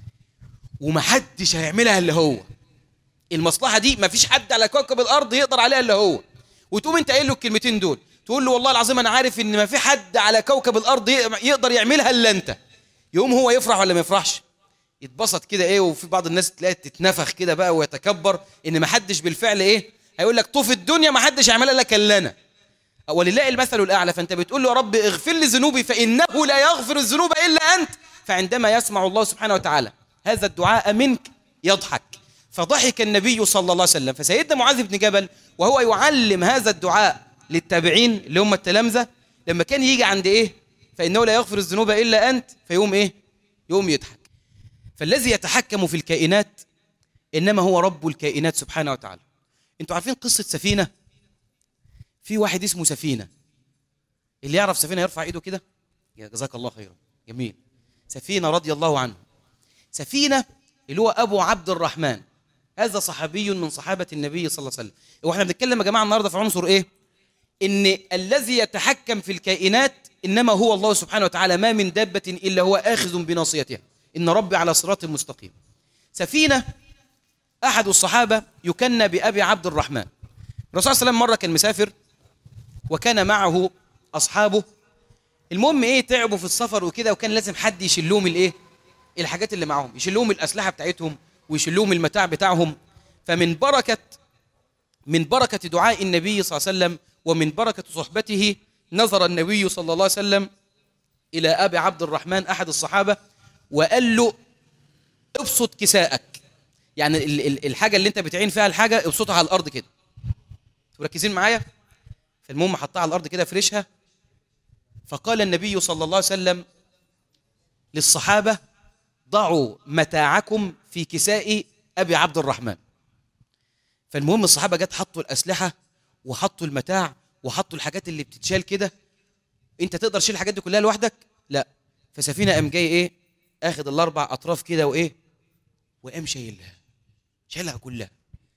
ومحدش هيعملها إلا هو، المصلحة دي مفيش حد على كوكب الأرض يقدر عليها إلا هو، وتقوم أنت قايل له الكلمتين دول، تقول له والله العظيم أنا عارف إن ما في حد على كوكب الأرض يقدر يعملها إلا أنت، يقوم هو يفرح ولا ما يفرحش؟ يتبسط كده إيه. وفي بعض الناس تلاقي تتنفخ كده بقى ويتكبر إن ما حدش بالفعل إيه هيقول لك طوف الدنيا ما حدش يعملها لك إلا أنا، ولله المثل الأعلى. فأنت بتقول له يا رب اغفر لي ذنوبي فإنه لا يغفر الذنوب إلا أنت، فعندما يسمع الله سبحانه وتعالى هذا الدعاء منك يضحك. فضحك النبي صلى الله عليه وسلم. فسيدنا معاذ بن جبل وهو يعلم هذا الدعاء للتابعين اللي هم التلامذة، لما كان يجي عند إيه؟ فإنه لا يغفر الذنوب إلا أنت، فيقوم إيه؟ يقوم يضحك. فالذي يتحكم في الكائنات إنما هو رب الكائنات سبحانه وتعالى. أنتوا عارفين قصة سفينة؟ في واحد اسمه سفينة، اللي يعرف سفينة يرفع إيده كده، جزاك الله خيرا، جميل. سفينة رضي الله عنه. سفينة اللي هو أبو عبد الرحمن، هذا صحابي من صحابة النبي صلى الله عليه وسلم. وإحنا بنتكلم يا جماعة النهاردة في عنصر إيه؟ إن الذي يتحكم في الكائنات إنما هو الله سبحانه وتعالى، ما من دابة إلا هو آخذ بناصيتها، إن ربي على صراط مستقيم. سفينة أحد الصحابة يكنى بأبي عبد الرحمن. الرسول صلى الله عليه وسلم مرة كان مسافر وكان معه أصحابه. المهم إيه، تعبوا في السفر وكده، وكان لازم حد يشيل لهم الإيه، الحاجات اللي معهم، يشيل لهم الأسلحة بتاعتهم ويشيل لهم المتاع بتاعهم. فمن بركة دعاء النبي صلى الله عليه وسلم ومن بركة صحبته نظر النبي صلى الله عليه وسلم إلى أبي عبد الرحمن أحد الصحابة وقال له ابسط كساءك، يعني الحاجة اللي انت بتعين فيها الحاجة ابسطها على الأرض كده. مركزين معايا؟ فالمهم حطها على الأرض كده، فرشها. فقال النبي صلى الله عليه وسلم للصحابة ضعوا متاعكم في كساء أبي عبد الرحمن. فالمهم الصحابة جت حطوا الأسلحة وحطوا المتاع وحطوا الحاجات اللي بتتشال كده. انت تقدر تشيل الحاجات دي كلها لوحدك؟ لا. فسفينة قام جاي ايه، اخد الاربع اطراف كده وايه، وقام شايلها كلها.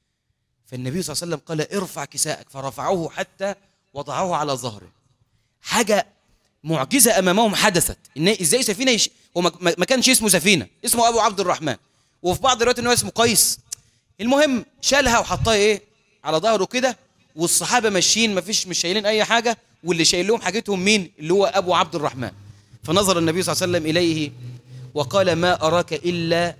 فالنبي صلى الله عليه وسلم قال ارفع كساءك، فرفعوه حتى وضعوه على ظهره. حاجة معجزة امامهم حدثت. ان ازاي سفينة هو ما كانش اسمه سفينة، اسمه ابو عبد الرحمن، وفي بعض الروايات ان هو اسمه قيس. المهم شالها وحطها ايه على ظهره كده، والصحابة ماشيين مش شايلين اي حاجة، واللي شايل لهم حاجتهم مين؟ اللي هو ابو عبد الرحمن. فنظر النبي صلى الله عليه وسلم اليه وقال ما اراك الا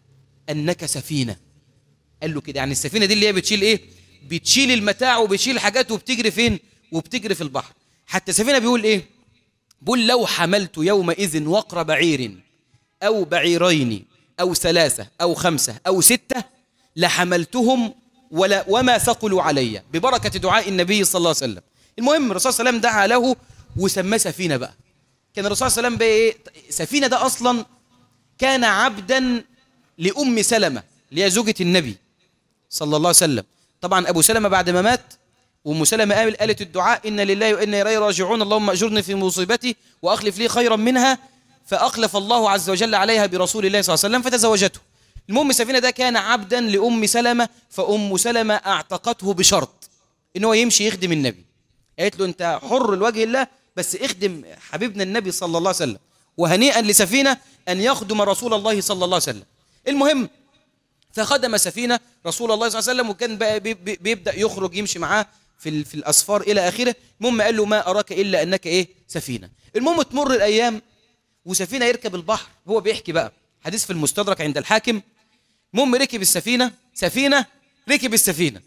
انك سفينة. قال له كده، يعني السفينة دي اللي هي بتشيل ايه؟ بتشيل المتاع وبتشيل حاجات وبتجري فين؟ وبتجري في البحر. حتى السفينة بيقول ايه؟ بيقول لو حملت يومئذ وقر بعير او بعيرين او 3 أو 5 أو 6 لحملتهم وما ثقلوا علي، ببركة دعاء النبي صلى الله عليه وسلم. المهم الرسول صلى الله عليه وسلم دعا له وسماه سفينة بقى. كان الرسول صلى الله عليه وسلم بقى ايه؟ سفينة ده اصلا كان عبدا لأم سلمة اللي هي زوجة النبي صلى الله عليه وسلم. طبعا أبو سلمة بعد ما مات، وأم سلمة قالت الدعاء إن لله وإنا إليه راجعون، اللهم أجرني في مصيبتي وأخلف لي خيرا منها، فأخلف الله عز وجل عليها برسول الله صلى الله عليه وسلم فتزوجته. المهم سفينة ده كان عبدا لأم سلمة، فأم سلمة أعتقته بشرط إن هو يمشي يخدم النبي. قالت له أنت حر لوجه الله، بس اخدم حبيبنا النبي صلى الله عليه وسلم. وهنيئا لسفينة أن يخدم رسول الله صلى الله عليه وسلم. المهم فخدم سفينة رسول الله صلى الله عليه وسلم، وكان بقى بيبدأ يخرج يمشي معاه في الأسفار إلى آخره. المهم قال له ما أراك إلا أنك إيه؟ سفينة. المهم تمر الأيام وسفينة يركب البحر. هو بيحكي بقى حديث في المستدرك عند الحاكم. المهم ركب السفينة، ركب السفينة.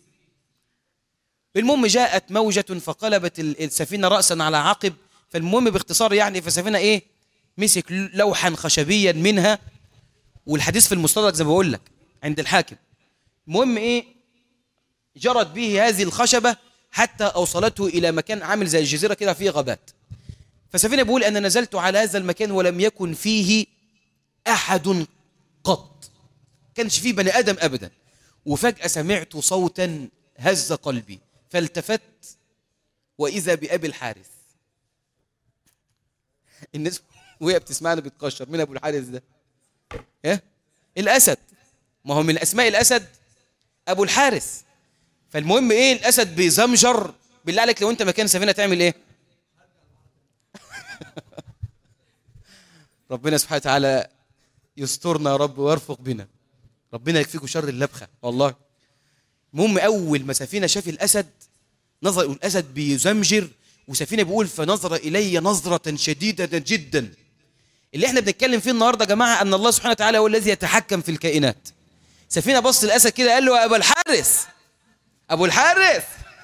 المهم جاءت موجة فقلبت السفينة رأسا على عقب. فالمهم باختصار يعني فالسفينة إيه؟ مسك لوحا خشبيا منها، والحديث في المستدرك زي ما بقول لك عند الحاكم. المهم إيه؟ جرت به هذه الخشبة حتى أوصلته إلى مكان عامل زي الجزيرة كده فيه غابات. فالسفينة بيقول أنا نزلت على هذا المكان ولم يكن فيه أحد قط، كانش فيه بني آدم أبدا. وفجأة سمعت صوتا هز قلبي فالتفت وإذا بأبي الحارث. الناس وهي بتسمعنا بتقشر. مين أبو الحارث ده؟ إيه؟ الأسد. ما هو من أسماء الأسد أبو الحارث. فالمهم إيه؟ الأسد بيزمجر. بالله عليك لو أنت مكان سفينة تعمل إيه؟ ربنا سبحانه وتعالى يسترنا يا رب ويرفق بنا. ربنا يكفيكوا شر اللبخة والله. المهم أول ما سفينة شاف الأسد نظر، الأسد بيزمجر وسفينة بيقول فنظر إلي نظرة شديدة جدا. اللي احنا بنتكلم فيه النهاردة يا جماعة أن الله سبحانه وتعالى هو الذي يتحكم في الكائنات. سفينة بص الأسد كده قال له يا أبا الحارث، أبو الحارث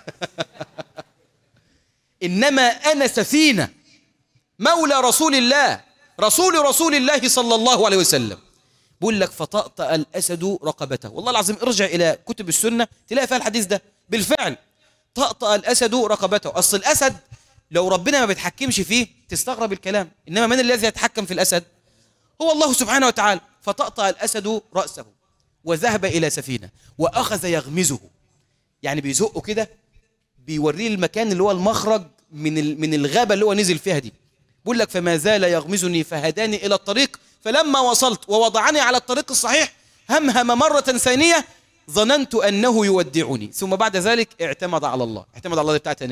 إنما أنا سفينة مولى رسول الله، رسول الله صلى الله عليه وسلم. بقول لك فطأطأ الأسد رقبته. والله العظيم ارجع إلى كتب السنة تلاقي فيها الحديث ده بالفعل. طأطأ الأسد رقبته. أصل الأسد لو ربنا ما بيتحكمش فيه تستغرب الكلام، إنما من الذي يتحكم في الأسد؟ هو الله سبحانه وتعالى. فطأطأ الأسد رأسه وذهب إلى سفينة وأخذ يغمزه، يعني بيزقه كده بيوريه المكان اللي هو المخرج من الغابة اللي هو نزل فيها دي. بقول لك فما زال يغمزني فهداني إلى الطريق، فلما وصلت ووضعني على الطريق الصحيح همهم مرة ثانية ظننت أنه يودعني، ثم بعد ذلك اعتمد على الله. اعتمد على الله بتاعتي أنا، يعني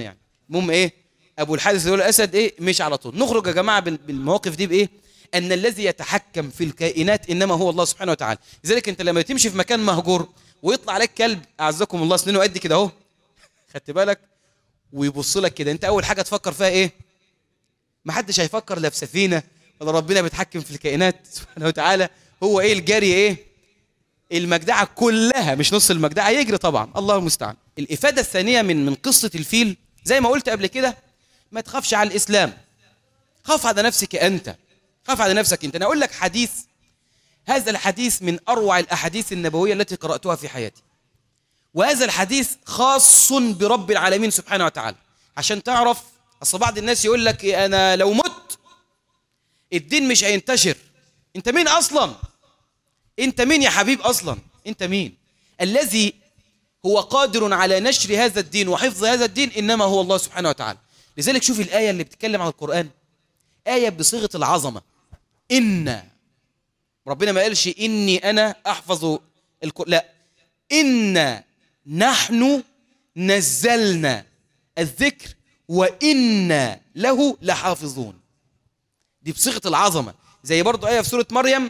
المهم ايه، ابو الحارث اللي هو الاسد ايه مش على طول. نخرج يا جماعه بالمواقف دي بايه؟ ان الذي يتحكم في الكائنات انما هو الله سبحانه وتعالى. لذلك انت لما تمشي في مكان مهجور ويطلع عليك كلب اعزكم الله سنينه قد كده اهو، خدت بالك، ويبص لك كده، انت اول حاجه تفكر فيها ايه؟ ما حدش هيفكر لا في سفينه ولا ربنا بيتحكم في الكائنات سبحانه وتعالى. هو ايه الجري ايه؟ المجدعه كلها مش نص المجدعه يجري طبعا، الله المستعان. الافاده الثانيه من قصه الفيل زي ما قلت قبل كده، ما تخافش على الاسلام، خاف على نفسك انت، خاف على نفسك انت. انا اقول لك حديث، هذا الحديث من اروع الاحاديث النبويه التي قراتها في حياتي، وهذا الحديث خاص برب العالمين سبحانه وتعالى. عشان تعرف، اصل بعض الناس يقول لك انا لو مت الدين مش هينتشر. انت مين اصلا؟ انت مين يا حبيب اصلا؟ انت مين؟ الذي هو قادر على نشر هذا الدين وحفظ هذا الدين انما هو الله سبحانه وتعالى. لذلك شوف الايه اللي بتتكلم عن القران، ايه بصيغه العظمه. ان ربنا ما قالش اني انا احفظ لا، ان نحن نزلنا الذكر وإنا له لحافظون. دي بصيغة العظمة. زي برضو آية في سورة مريم،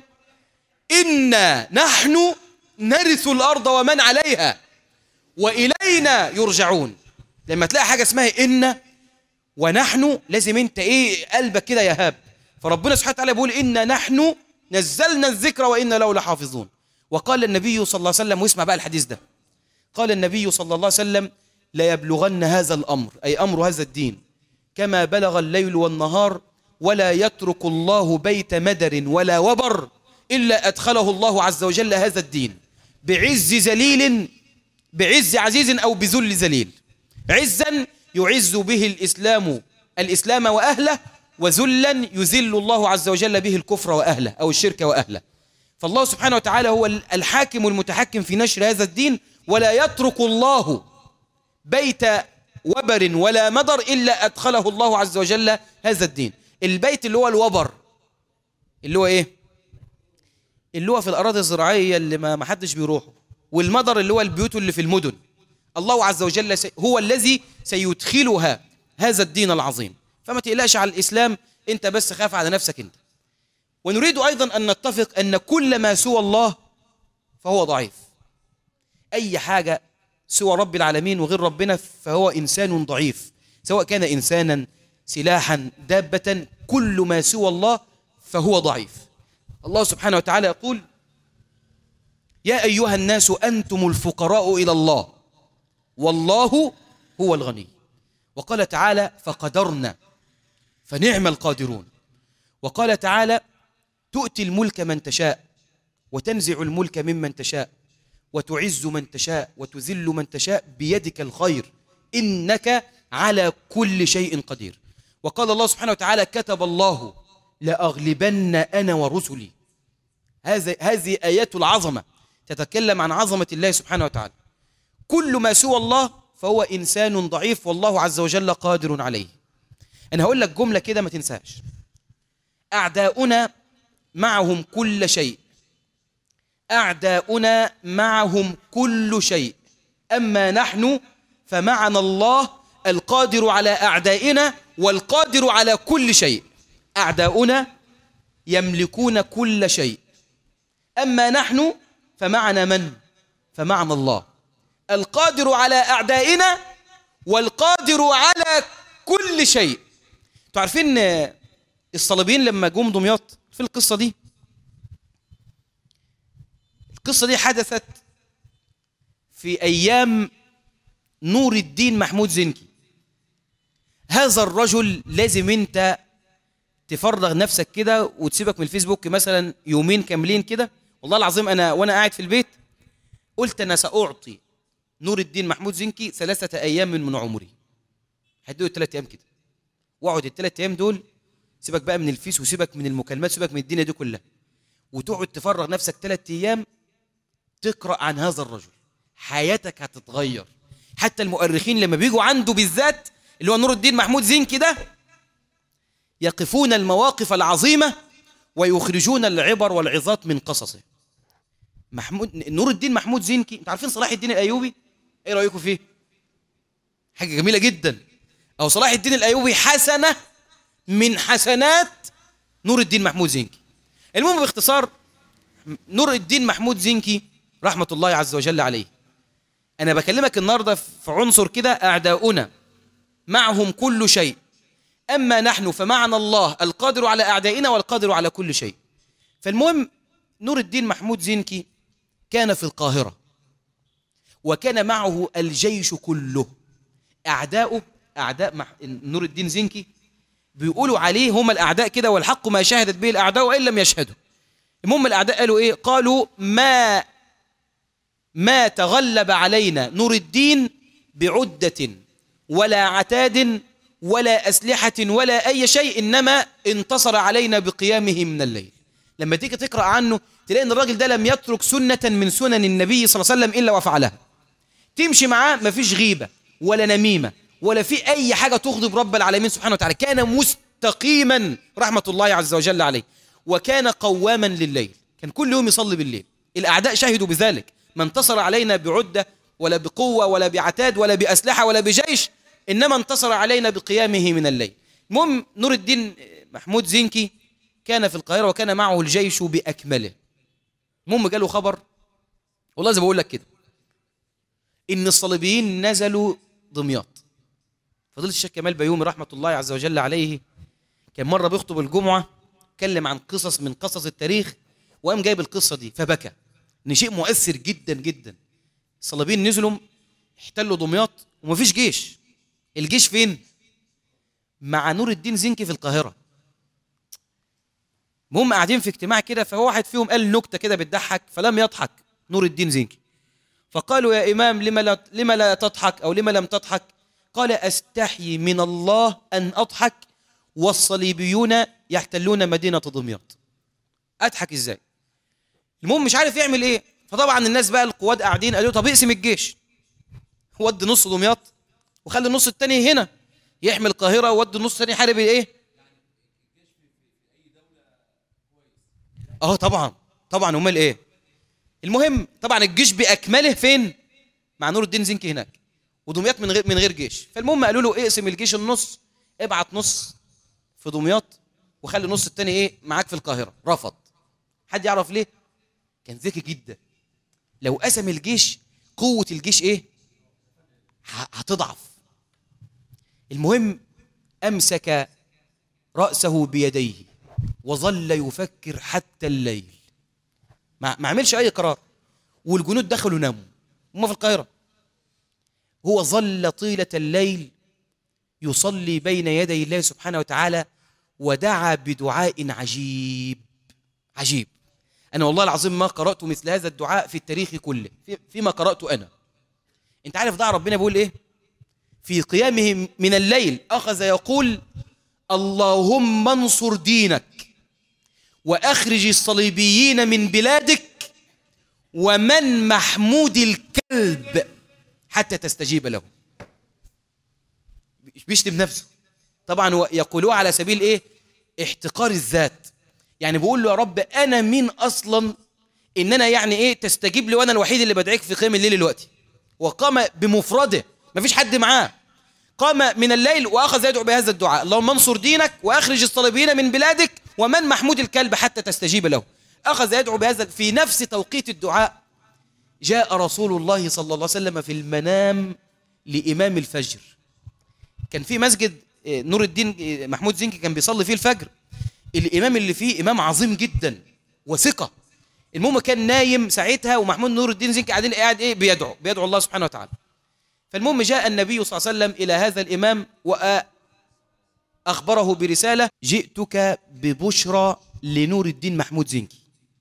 إنا نحن نرث الأرض ومن عليها وإلينا يرجعون. لما تلاقي حاجة اسمها إن ونحن لازم انت ايه قلبك كده يهاب. فربنا سبحانه وتعالى بيقول إنا نحن نزلنا الذكر وإنا له لحافظون. وقال النبي صلى الله عليه وسلم، واسمع بقى الحديث ده، قال النبي صلى الله عليه وسلم لا يبلغن هذا الأمر، أي أمر هذا الدين، كما بلغ الليل والنهار، ولا يترك الله بيت مدر ولا وبر إلا أدخله الله عز وجل هذا الدين بعز ذليل، بعز عزيز أو بذل ذليل. عزا يعز به الإسلام وأهله، وذلا يذل الله عز وجل به الكفر وأهله أو الشرك وأهله. فالله سبحانه وتعالى هو الحاكم المتحكم في نشر هذا الدين، ولا يترك الله بيت وبر ولا مدر إلا أدخله الله عز وجل هذا الدين. البيت اللي هو الوبر، اللي هو إيه؟ اللي هو في الأراضي الزراعية اللي ما حدش بيروحه، والمدر اللي هو البيوت اللي في المدن. الله عز وجل هو الذي سيدخلها هذا الدين العظيم. فما تقلقش على الإسلام، أنت بس خاف على نفسك أنت. ونريد أيضا أن نتفق أن كل ما سوى الله فهو ضعيف. أي حاجة سوى رب العالمين وغير ربنا فهو إنسان ضعيف، سواء كان إنسانا، سلاحا، دابة، كل ما سوى الله فهو ضعيف. الله سبحانه وتعالى يقول يا أيها الناس أنتم الفقراء إلى الله والله هو الغني. وقال تعالى فقدرنا فنعم القادرون. وقال تعالى تؤتي الملك من تشاء وتنزع الملك ممن تشاء وتعز من تشاء وتذل من تشاء بيدك الخير إنك على كل شيء قدير. وقال الله سبحانه وتعالى كتب الله لأغلبن أنا ورسلي. هذه آيات العظمة تتكلم عن عظمة الله سبحانه وتعالى. كل ما سوى الله فهو إنسان ضعيف والله عز وجل قادر عليه. أنا هقول لك جملة كده ما تنساش، أعداؤنا معهم كل شيء، أعداؤنا معهم كل شيء، أما نحن فمعنا الله القادر على أعدائنا والقادر على كل شيء. أعداؤنا يملكون كل شيء، أما نحن فمعنا من؟ فمعنا الله القادر على أعدائنا والقادر على كل شيء. تعرفين الصليبيين لما جم دمياط في القصة دي، القصة دي حدثت في أيام نور الدين محمود زنكي. هذا الرجل لازم أنت تفرغ نفسك كده وتسيبك من الفيسبوك مثلا يومين كاملين كده. والله العظيم أنا وأنا قاعد في البيت قلت أنا سأعطي نور الدين محمود زنكي 3 أيام من عمري، هديه 3 أيام كده، واقعد ال3 أيام دول سيبك بقى من الفيس وسيبك من المكالمات، سيبك من الدنيا دي كلها، وتقعد تفرغ نفسك 3 أيام تقرأ عن هذا الرجل. حياتك هتتغير. حتى المؤرخين لما بيجوا عنده بالذات اللي هو نور الدين محمود زنكي ده يقفون المواقف العظيمة ويخرجون العبر والعظات من قصصه. نور الدين محمود زنكي، انتوا عارفين صلاح الدين الأيوبي؟ ايه رأيكم فيه؟ حاجة جميلة جدا. أو صلاح الدين الأيوبي حسنة من حسنات نور الدين محمود زنكي. المهم باختصار، نور الدين محمود زنكي رحمة الله عز وجل عليه، أنا بكلمك النهاردة في عنصر كده: أعداؤنا معهم كل شيء، أما نحن فمعنا الله القادر على أعدائنا والقادر على كل شيء. فالمهم نور الدين محمود زنكي كان في القاهرة، وكان معه الجيش كله. أعداؤه، أعداء نور الدين زنكي، بيقولوا عليه هم الأعداء كده، والحق ما شهدت به الأعداء وإن لم يشهدوا. المهم الأعداء قالوا إيه؟ قالوا ما تغلب علينا نور الدين بعدة ولا عتاد ولا أسلحة ولا أي شيء، إنما انتصر علينا بقيامه من الليل. لما تيجي تقرأ عنه تلاقي إن الراجل ده لم يترك سنة من سنن النبي صلى الله عليه وسلم إلا وفعلها. تمشي معاه مفيش غيبة ولا نميمة ولا في أي حاجة تغضب رب العالمين سبحانه وتعالى. كان مستقيما رحمة الله عز وجل عليه، وكان قواما لليل، كان كل يوم يصلي بالليل. الأعداء شهدوا بذلك، ما انتصر علينا بعدة ولا بقوة ولا بعتاد ولا بأسلحة ولا بجيش، إنما انتصر علينا بقيامه من الليل. المهم نور الدين محمود زنكي كان في القاهرة وكان معه الجيش بأكمله. المهم جاله خبر، والله زي ما بقول لك كده، إن الصليبيين نزلوا دمياط. فضيلة الشيخ كمال بيومي رحمة الله عز وجل عليه كان مرة بيخطب الجمعة، اتكلم عن قصص من قصص التاريخ، وقام جايب القصة دي فبكى، إن شيء مؤثر جدا جدا. الصليبيين نزلوا احتلوا دمياط ومفيش جيش. الجيش فين؟ مع نور الدين زنكي في القاهرة. هم قاعدين في اجتماع كده، فهو واحد فيهم قال نكتة كده بتضحك، فلم يضحك نور الدين زنكي. فقالوا: يا إمام لما لا تضحك أو لما لم تضحك؟ قال: أستحي من الله أن أضحك والصليبيون يحتلون مدينة دمياط. أضحك إزاي؟ المهم مش عارف يعمل إيه. فطبعا الناس بقى القواد قاعدين قالوا: طب اقسم الجيش، ودي نص دمياط وخلي النص التاني هنا يحمي القاهرة، وودي النص التاني يحارب إيه؟ طبعا امال ايه؟ المهم طبعا الجيش باكمله فين؟ مع نور الدين زنكي هناك، ودمياط من غير جيش. فالمهم قالوا له: اقسم الجيش النص، ابعت نص في دمياط وخلي النص التاني ايه معاك في القاهره. رفض. حد يعرف ليه؟ كان ذكي جدا. لو قسم الجيش قوه الجيش ايه؟ هتضعف. المهم امسك راسه بيديه وظل يفكر حتى الليل، ما عملش اي قرار. والجنود دخلوا ناموا، هم في القاهره. هو ظل طيله الليل يصلي بين يدي الله سبحانه وتعالى، ودعا بدعاء عجيب عجيب. انا والله العظيم ما قرات مثل هذا الدعاء في التاريخ كله فيما قراته انا. انت عارف دعاء ربنا بيقول ايه؟ في قيامه من الليل اخذ يقول: اللهم انصر دينك وأخرج الصليبيين من بلادك ومن محمود الكلب حتى تستجيب له. بيشتم نفسه طبعا، يقولوه على سبيل ايه؟ احتقار الذات. يعني بيقول له: يا رب انا مين اصلا ان انا يعني ايه تستجيب لي، وانا الوحيد اللي بدعيك في قيام الليل دلوقتي. وقام بمفرده، ما فيش حد معاه، قام من الليل واخذ يدعو بهذا الدعاء: اللهم انصر دينك واخرج الصليبيين من بلادك ومن محمود الكلب حتى تستجيب له. اخذ يدعو بهذا. في نفس توقيت الدعاء جاء رسول الله صلى الله عليه وسلم في المنام لامام الفجر. كان في مسجد نور الدين محمود زنكي كان بيصلي فيه الفجر. الامام اللي فيه امام عظيم جدا وثقه. المهم كان نايم ساعتها، ومحمود نور الدين زنكي قاعد ايه بيدعو الله سبحانه وتعالى. فالمهم جاء النبي صلى الله عليه وسلم إلى هذا الإمام وأخبره برسالة: جئتك ببشرى لنور الدين محمود زنكي.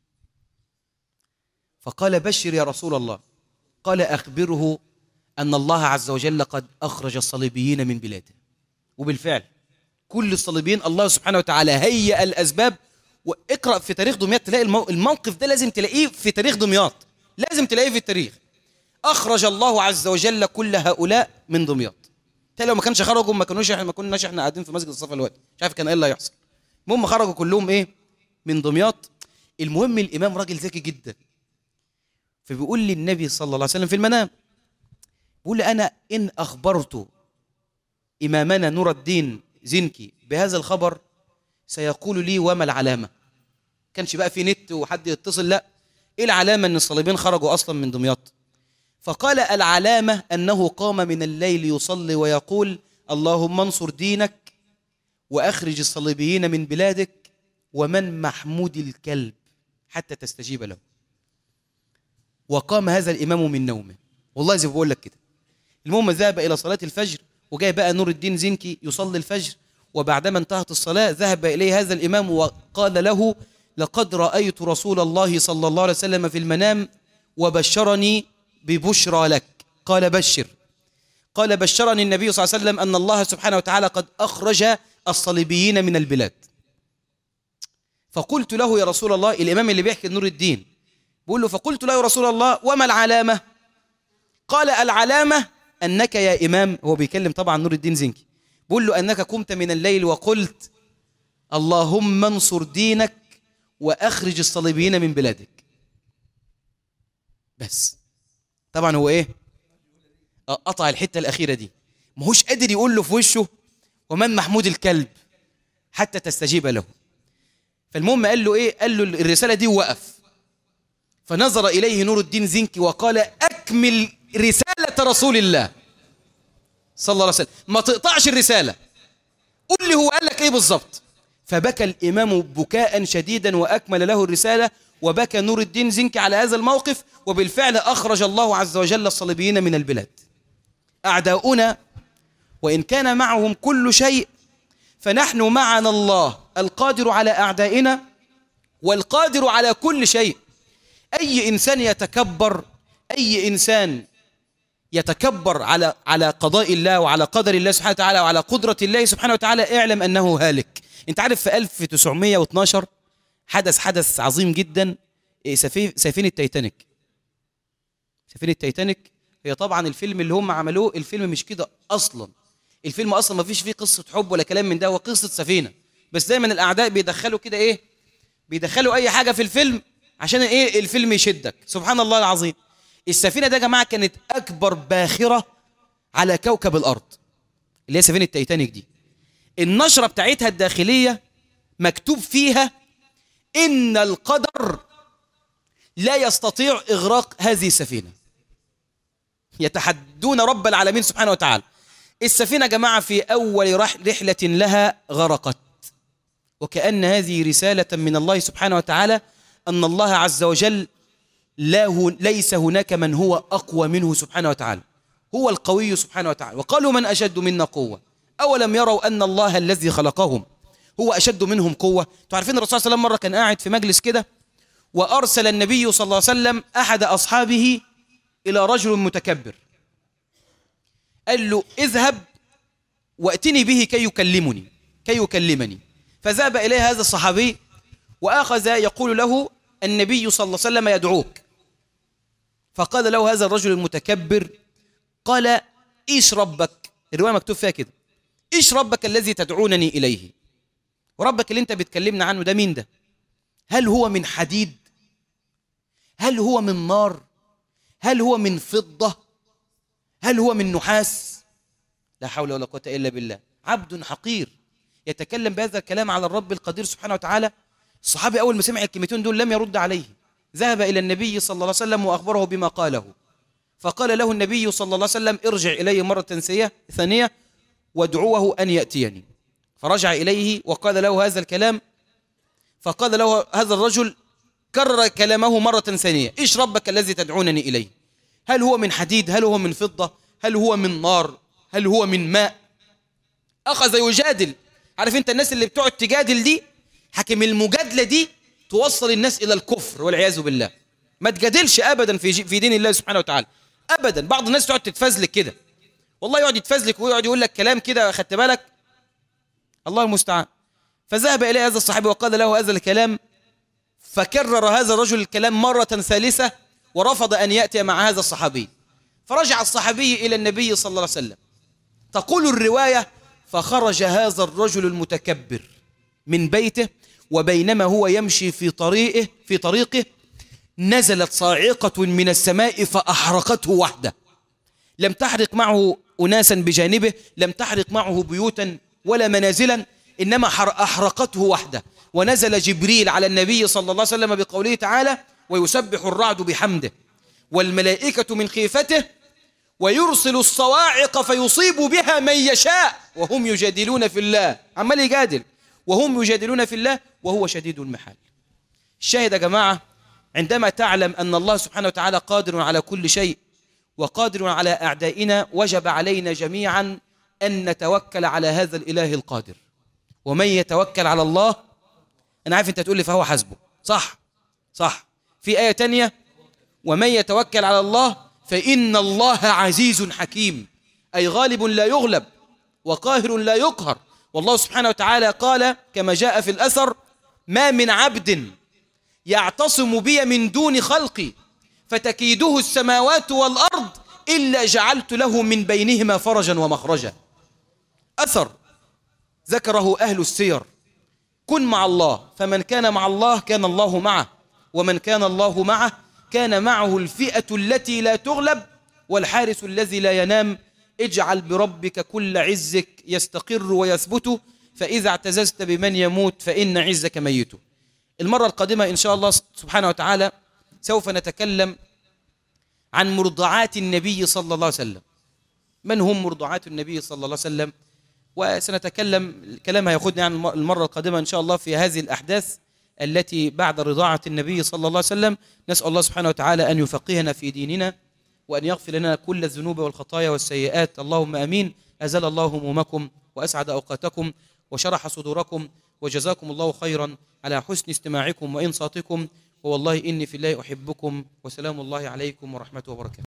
فقال: بشر يا رسول الله. قال: أخبره أن الله عز وجل قد أخرج الصليبيين من بلاده. وبالفعل كل الصليبيين الله سبحانه وتعالى هيأ الأسباب. واقرأ في تاريخ دمياط تلاقي الموقف ده، لازم تلاقيه في تاريخ دمياط، لازم تلاقيه في التاريخ. أخرج الله عز وجل كل هؤلاء من دمياط. لو ما كانش خرجوا ما كناش احنا قاعدين في مسجد الصفا الوقت، مش عارف كان ايه اللي هيحصل. المهم خرجوا كلهم ايه من دمياط. المهم الإمام راجل ذكي جدا، فبيقول للنبي صلى الله عليه وسلم في المنام، بيقول لي: أنا إن أخبرت إمامنا نور الدين زنكي بهذا الخبر سيقول لي وما العلامة؟ كانش بقى في نت وحد يتصل، لا، إيه العلامة أن الصليبين خرجوا أصلا من دمياط؟ فقال العلامة أنه قام من الليل يصلي ويقول اللهم انصر دينك وأخرج الصليبيين من بلادك ومن محمود الكلب حتى تستجيب له. وقام هذا الإمام من نومه، والله زي ما بقول لك كده. المهم ذهب إلى صلاة الفجر، وجاء بقى نور الدين زنكي يصلي الفجر، وبعدما انتهت الصلاة ذهب إليه هذا الإمام وقال له لقد رأيت رسول الله صلى الله عليه وسلم في المنام وبشرني ببشرى لك. قال بشر. قال بشرني النبي صلى الله عليه وسلم أن الله سبحانه وتعالى قد أخرج الصليبيين من البلاد. فقلت له يا رسول الله، الإمام اللي بيحكي نور الدين بيقول له فقلت له يا رسول الله وما العلامة؟ قال العلامة أنك يا إمام، هو بيكلم طبعا نور الدين زنكي، بيقول له أنك قمت من الليل وقلت اللهم انصر دينك وأخرج الصليبيين من بلادك. بس طبعا هو إيه؟ قطع الحتة الأخيرة دي، ما هوش قادر يقول له في وشه ومن محمود الكلب حتى تستجيب له. فالمهم قال له إيه؟ قال له الرسالة دي وقف، فنظر إليه نور الدين زنكي وقال أكمل رسالة رسول الله صلى الله عليه وسلم، ما تقطعش الرسالة، قل لي هو قال لك إيه بالظبط. فبكى الإمام بكاء شديدا وأكمل له الرسالة، وبكى نور الدين زنكي على هذا الموقف، وبالفعل أخرج الله عز وجل الصليبيين من البلاد. أعداؤنا وإن كان معهم كل شيء فنحن معنا الله القادر على أعدائنا والقادر على كل شيء. أي إنسان يتكبر، أي إنسان يتكبر على قضاء الله وعلى قدر الله سبحانه وتعالى وعلى قدرة الله سبحانه وتعالى، اعلم أنه هالك. أنت عارف في 1912 حدث عظيم جدا، سفينة تايتانيك. سفينة تايتانيك هي طبعا الفيلم اللي هم عملوه، الفيلم مش كده أصلا، الفيلم أصلا ما فيش فيه قصة حب ولا كلام من ده، وقصة سفينة. بس دايما الأعداء بيدخلوا كده إيه، بيدخلوا أي حاجة في الفيلم عشان إيه الفيلم يشدك. سبحان الله العظيم. السفينة ده يا جماعة كانت أكبر باخرة على كوكب الأرض، اللي هي سفينة تايتانيك دي. النشرة بتاعتها الداخلية مكتوب فيها إن القدر لا يستطيع إغراق هذه السفينة، يتحدون رب العالمين سبحانه وتعالى. السفينة يا جماعة في أول رحلة لها غرقت، وكأن هذه رسالة من الله سبحانه وتعالى أن الله عز وجل ليس هناك من هو أقوى منه سبحانه وتعالى، هو القوي سبحانه وتعالى. وقالوا من أشد منا قوة أولم يروا أن الله الذي خلقهم هو أشد منهم قوة. تعرفين الرسول صلى الله عليه وسلم مرة كان قاعد في مجلس كده، وأرسل النبي صلى الله عليه وسلم أحد أصحابه إلى رجل متكبر، قال له اذهب وأتني به كي يكلمني. فذهب إليه هذا الصحابي وأخذ يقول له النبي صلى الله عليه وسلم يدعوك. فقال له هذا الرجل المتكبر، قال إيش ربك؟ الرواية مكتوب فيها كده، إيش ربك الذي تدعونني إليه؟ وربك اللي أنت بتكلمنا عنه ده مين ده؟ هل هو من حديد؟ هل هو من نار؟ هل هو من فضة؟ هل هو من نحاس؟ لا حول ولا قوة إلا بالله. عبد حقير يتكلم بهذا الكلام على الرب القدير سبحانه وتعالى. الصحابي أول ما سمع الكلمتين دول لم يرد عليه، ذهب إلى النبي صلى الله عليه وسلم وأخبره بما قاله. فقال له النبي صلى الله عليه وسلم ارجع إليه مرة ثانية وادعوه أن يأتيني. فرجع إليه وقال له هذا الكلام، فقال له هذا الرجل كرر كلامه مرة ثانية، إيش ربك الذي تدعونني إليه؟ هل هو من حديد؟ هل هو من فضة؟ هل هو من نار؟ هل هو من ماء؟ أخذ يجادل. عارف أنت الناس اللي بتقعد تجادل دي، حكم المجادلة دي توصل الناس إلى الكفر والعياذ بالله. ما تجادلش أبدا في دين الله سبحانه وتعالى أبدا. بعض الناس تقعد تتفزلك كده، والله يقعد يتفزلك ويقعد يقول لك كلام كده، خدت بالك؟ الله المستعان. فذهب إليه هذا الصحابي وقال له هذا الكلام، فكرر هذا الرجل الكلام مرة ثالثة ورفض أن يأتي مع هذا الصحابي. فرجع الصحابي إلى النبي صلى الله عليه وسلم. تقول الرواية فخرج هذا الرجل المتكبر من بيته، وبينما هو يمشي في طريقه نزلت صاعقة من السماء فأحرقته وحده، لم تحرق معه أناسا بجانبه لم تحرق معه بيوتا ولا منازلا، إنما أحرقته وحده. ونزل جبريل على النبي صلى الله عليه وسلم بقوله تعالى: ويسبح الرعد بحمده والملائكة من خيفته ويرسل الصواعق فيصيب بها من يشاء وهم يجادلون في الله. عمال يجادل وهم يجادلون في الله وهو شديد المحال. الشاهد يا جماعة، عندما تعلم أن الله سبحانه وتعالى قادر على كل شيء وقادر على أعدائنا، وجب علينا جميعا أن نتوكل على هذا الإله القادر. ومن يتوكل على الله، أنا عارف أنت تقول لي فهو حسبه، صح صح. في آية تانية: ومن يتوكل على الله فإن الله عزيز حكيم، أي غالب لا يغلب وقاهر لا يقهر. والله سبحانه وتعالى قال كما جاء في الأثر: ما من عبد يعتصم بي من دون خلقي فتكيده السماوات والأرض إلا جعلت له من بينهما فرجا ومخرجا. أثر ذكره أهل السير: كن مع الله، فمن كان مع الله كان الله معه، ومن كان الله معه كان معه الفئة التي لا تغلب والحارس الذي لا ينام. اجعل بربك كل عزك يستقر ويثبت، فإذا اعتززت بمن يموت فإن عزك ميت. المرة القادمة إن شاء الله سبحانه وتعالى سوف نتكلم عن مرضعات النبي صلى الله عليه وسلم. من هم مرضعات النبي صلى الله عليه وسلم؟ وسنتكلم، الكلام هياخدنا عن المرة القادمة إن شاء الله في هذه الأحداث التي بعد رضاعة النبي صلى الله عليه وسلم. نسأل الله سبحانه وتعالى أن يفقهنا في ديننا وأن يغفر لنا كل الذنوب والخطايا والسيئات، اللهم أمين. أزال الله همومكم وأسعد أوقاتكم وشرح صدوركم، وجزاكم الله خيرا على حسن استماعكم وإنصاتكم، والله إني في الله أحبكم، وسلام الله عليكم ورحمته وبركاته.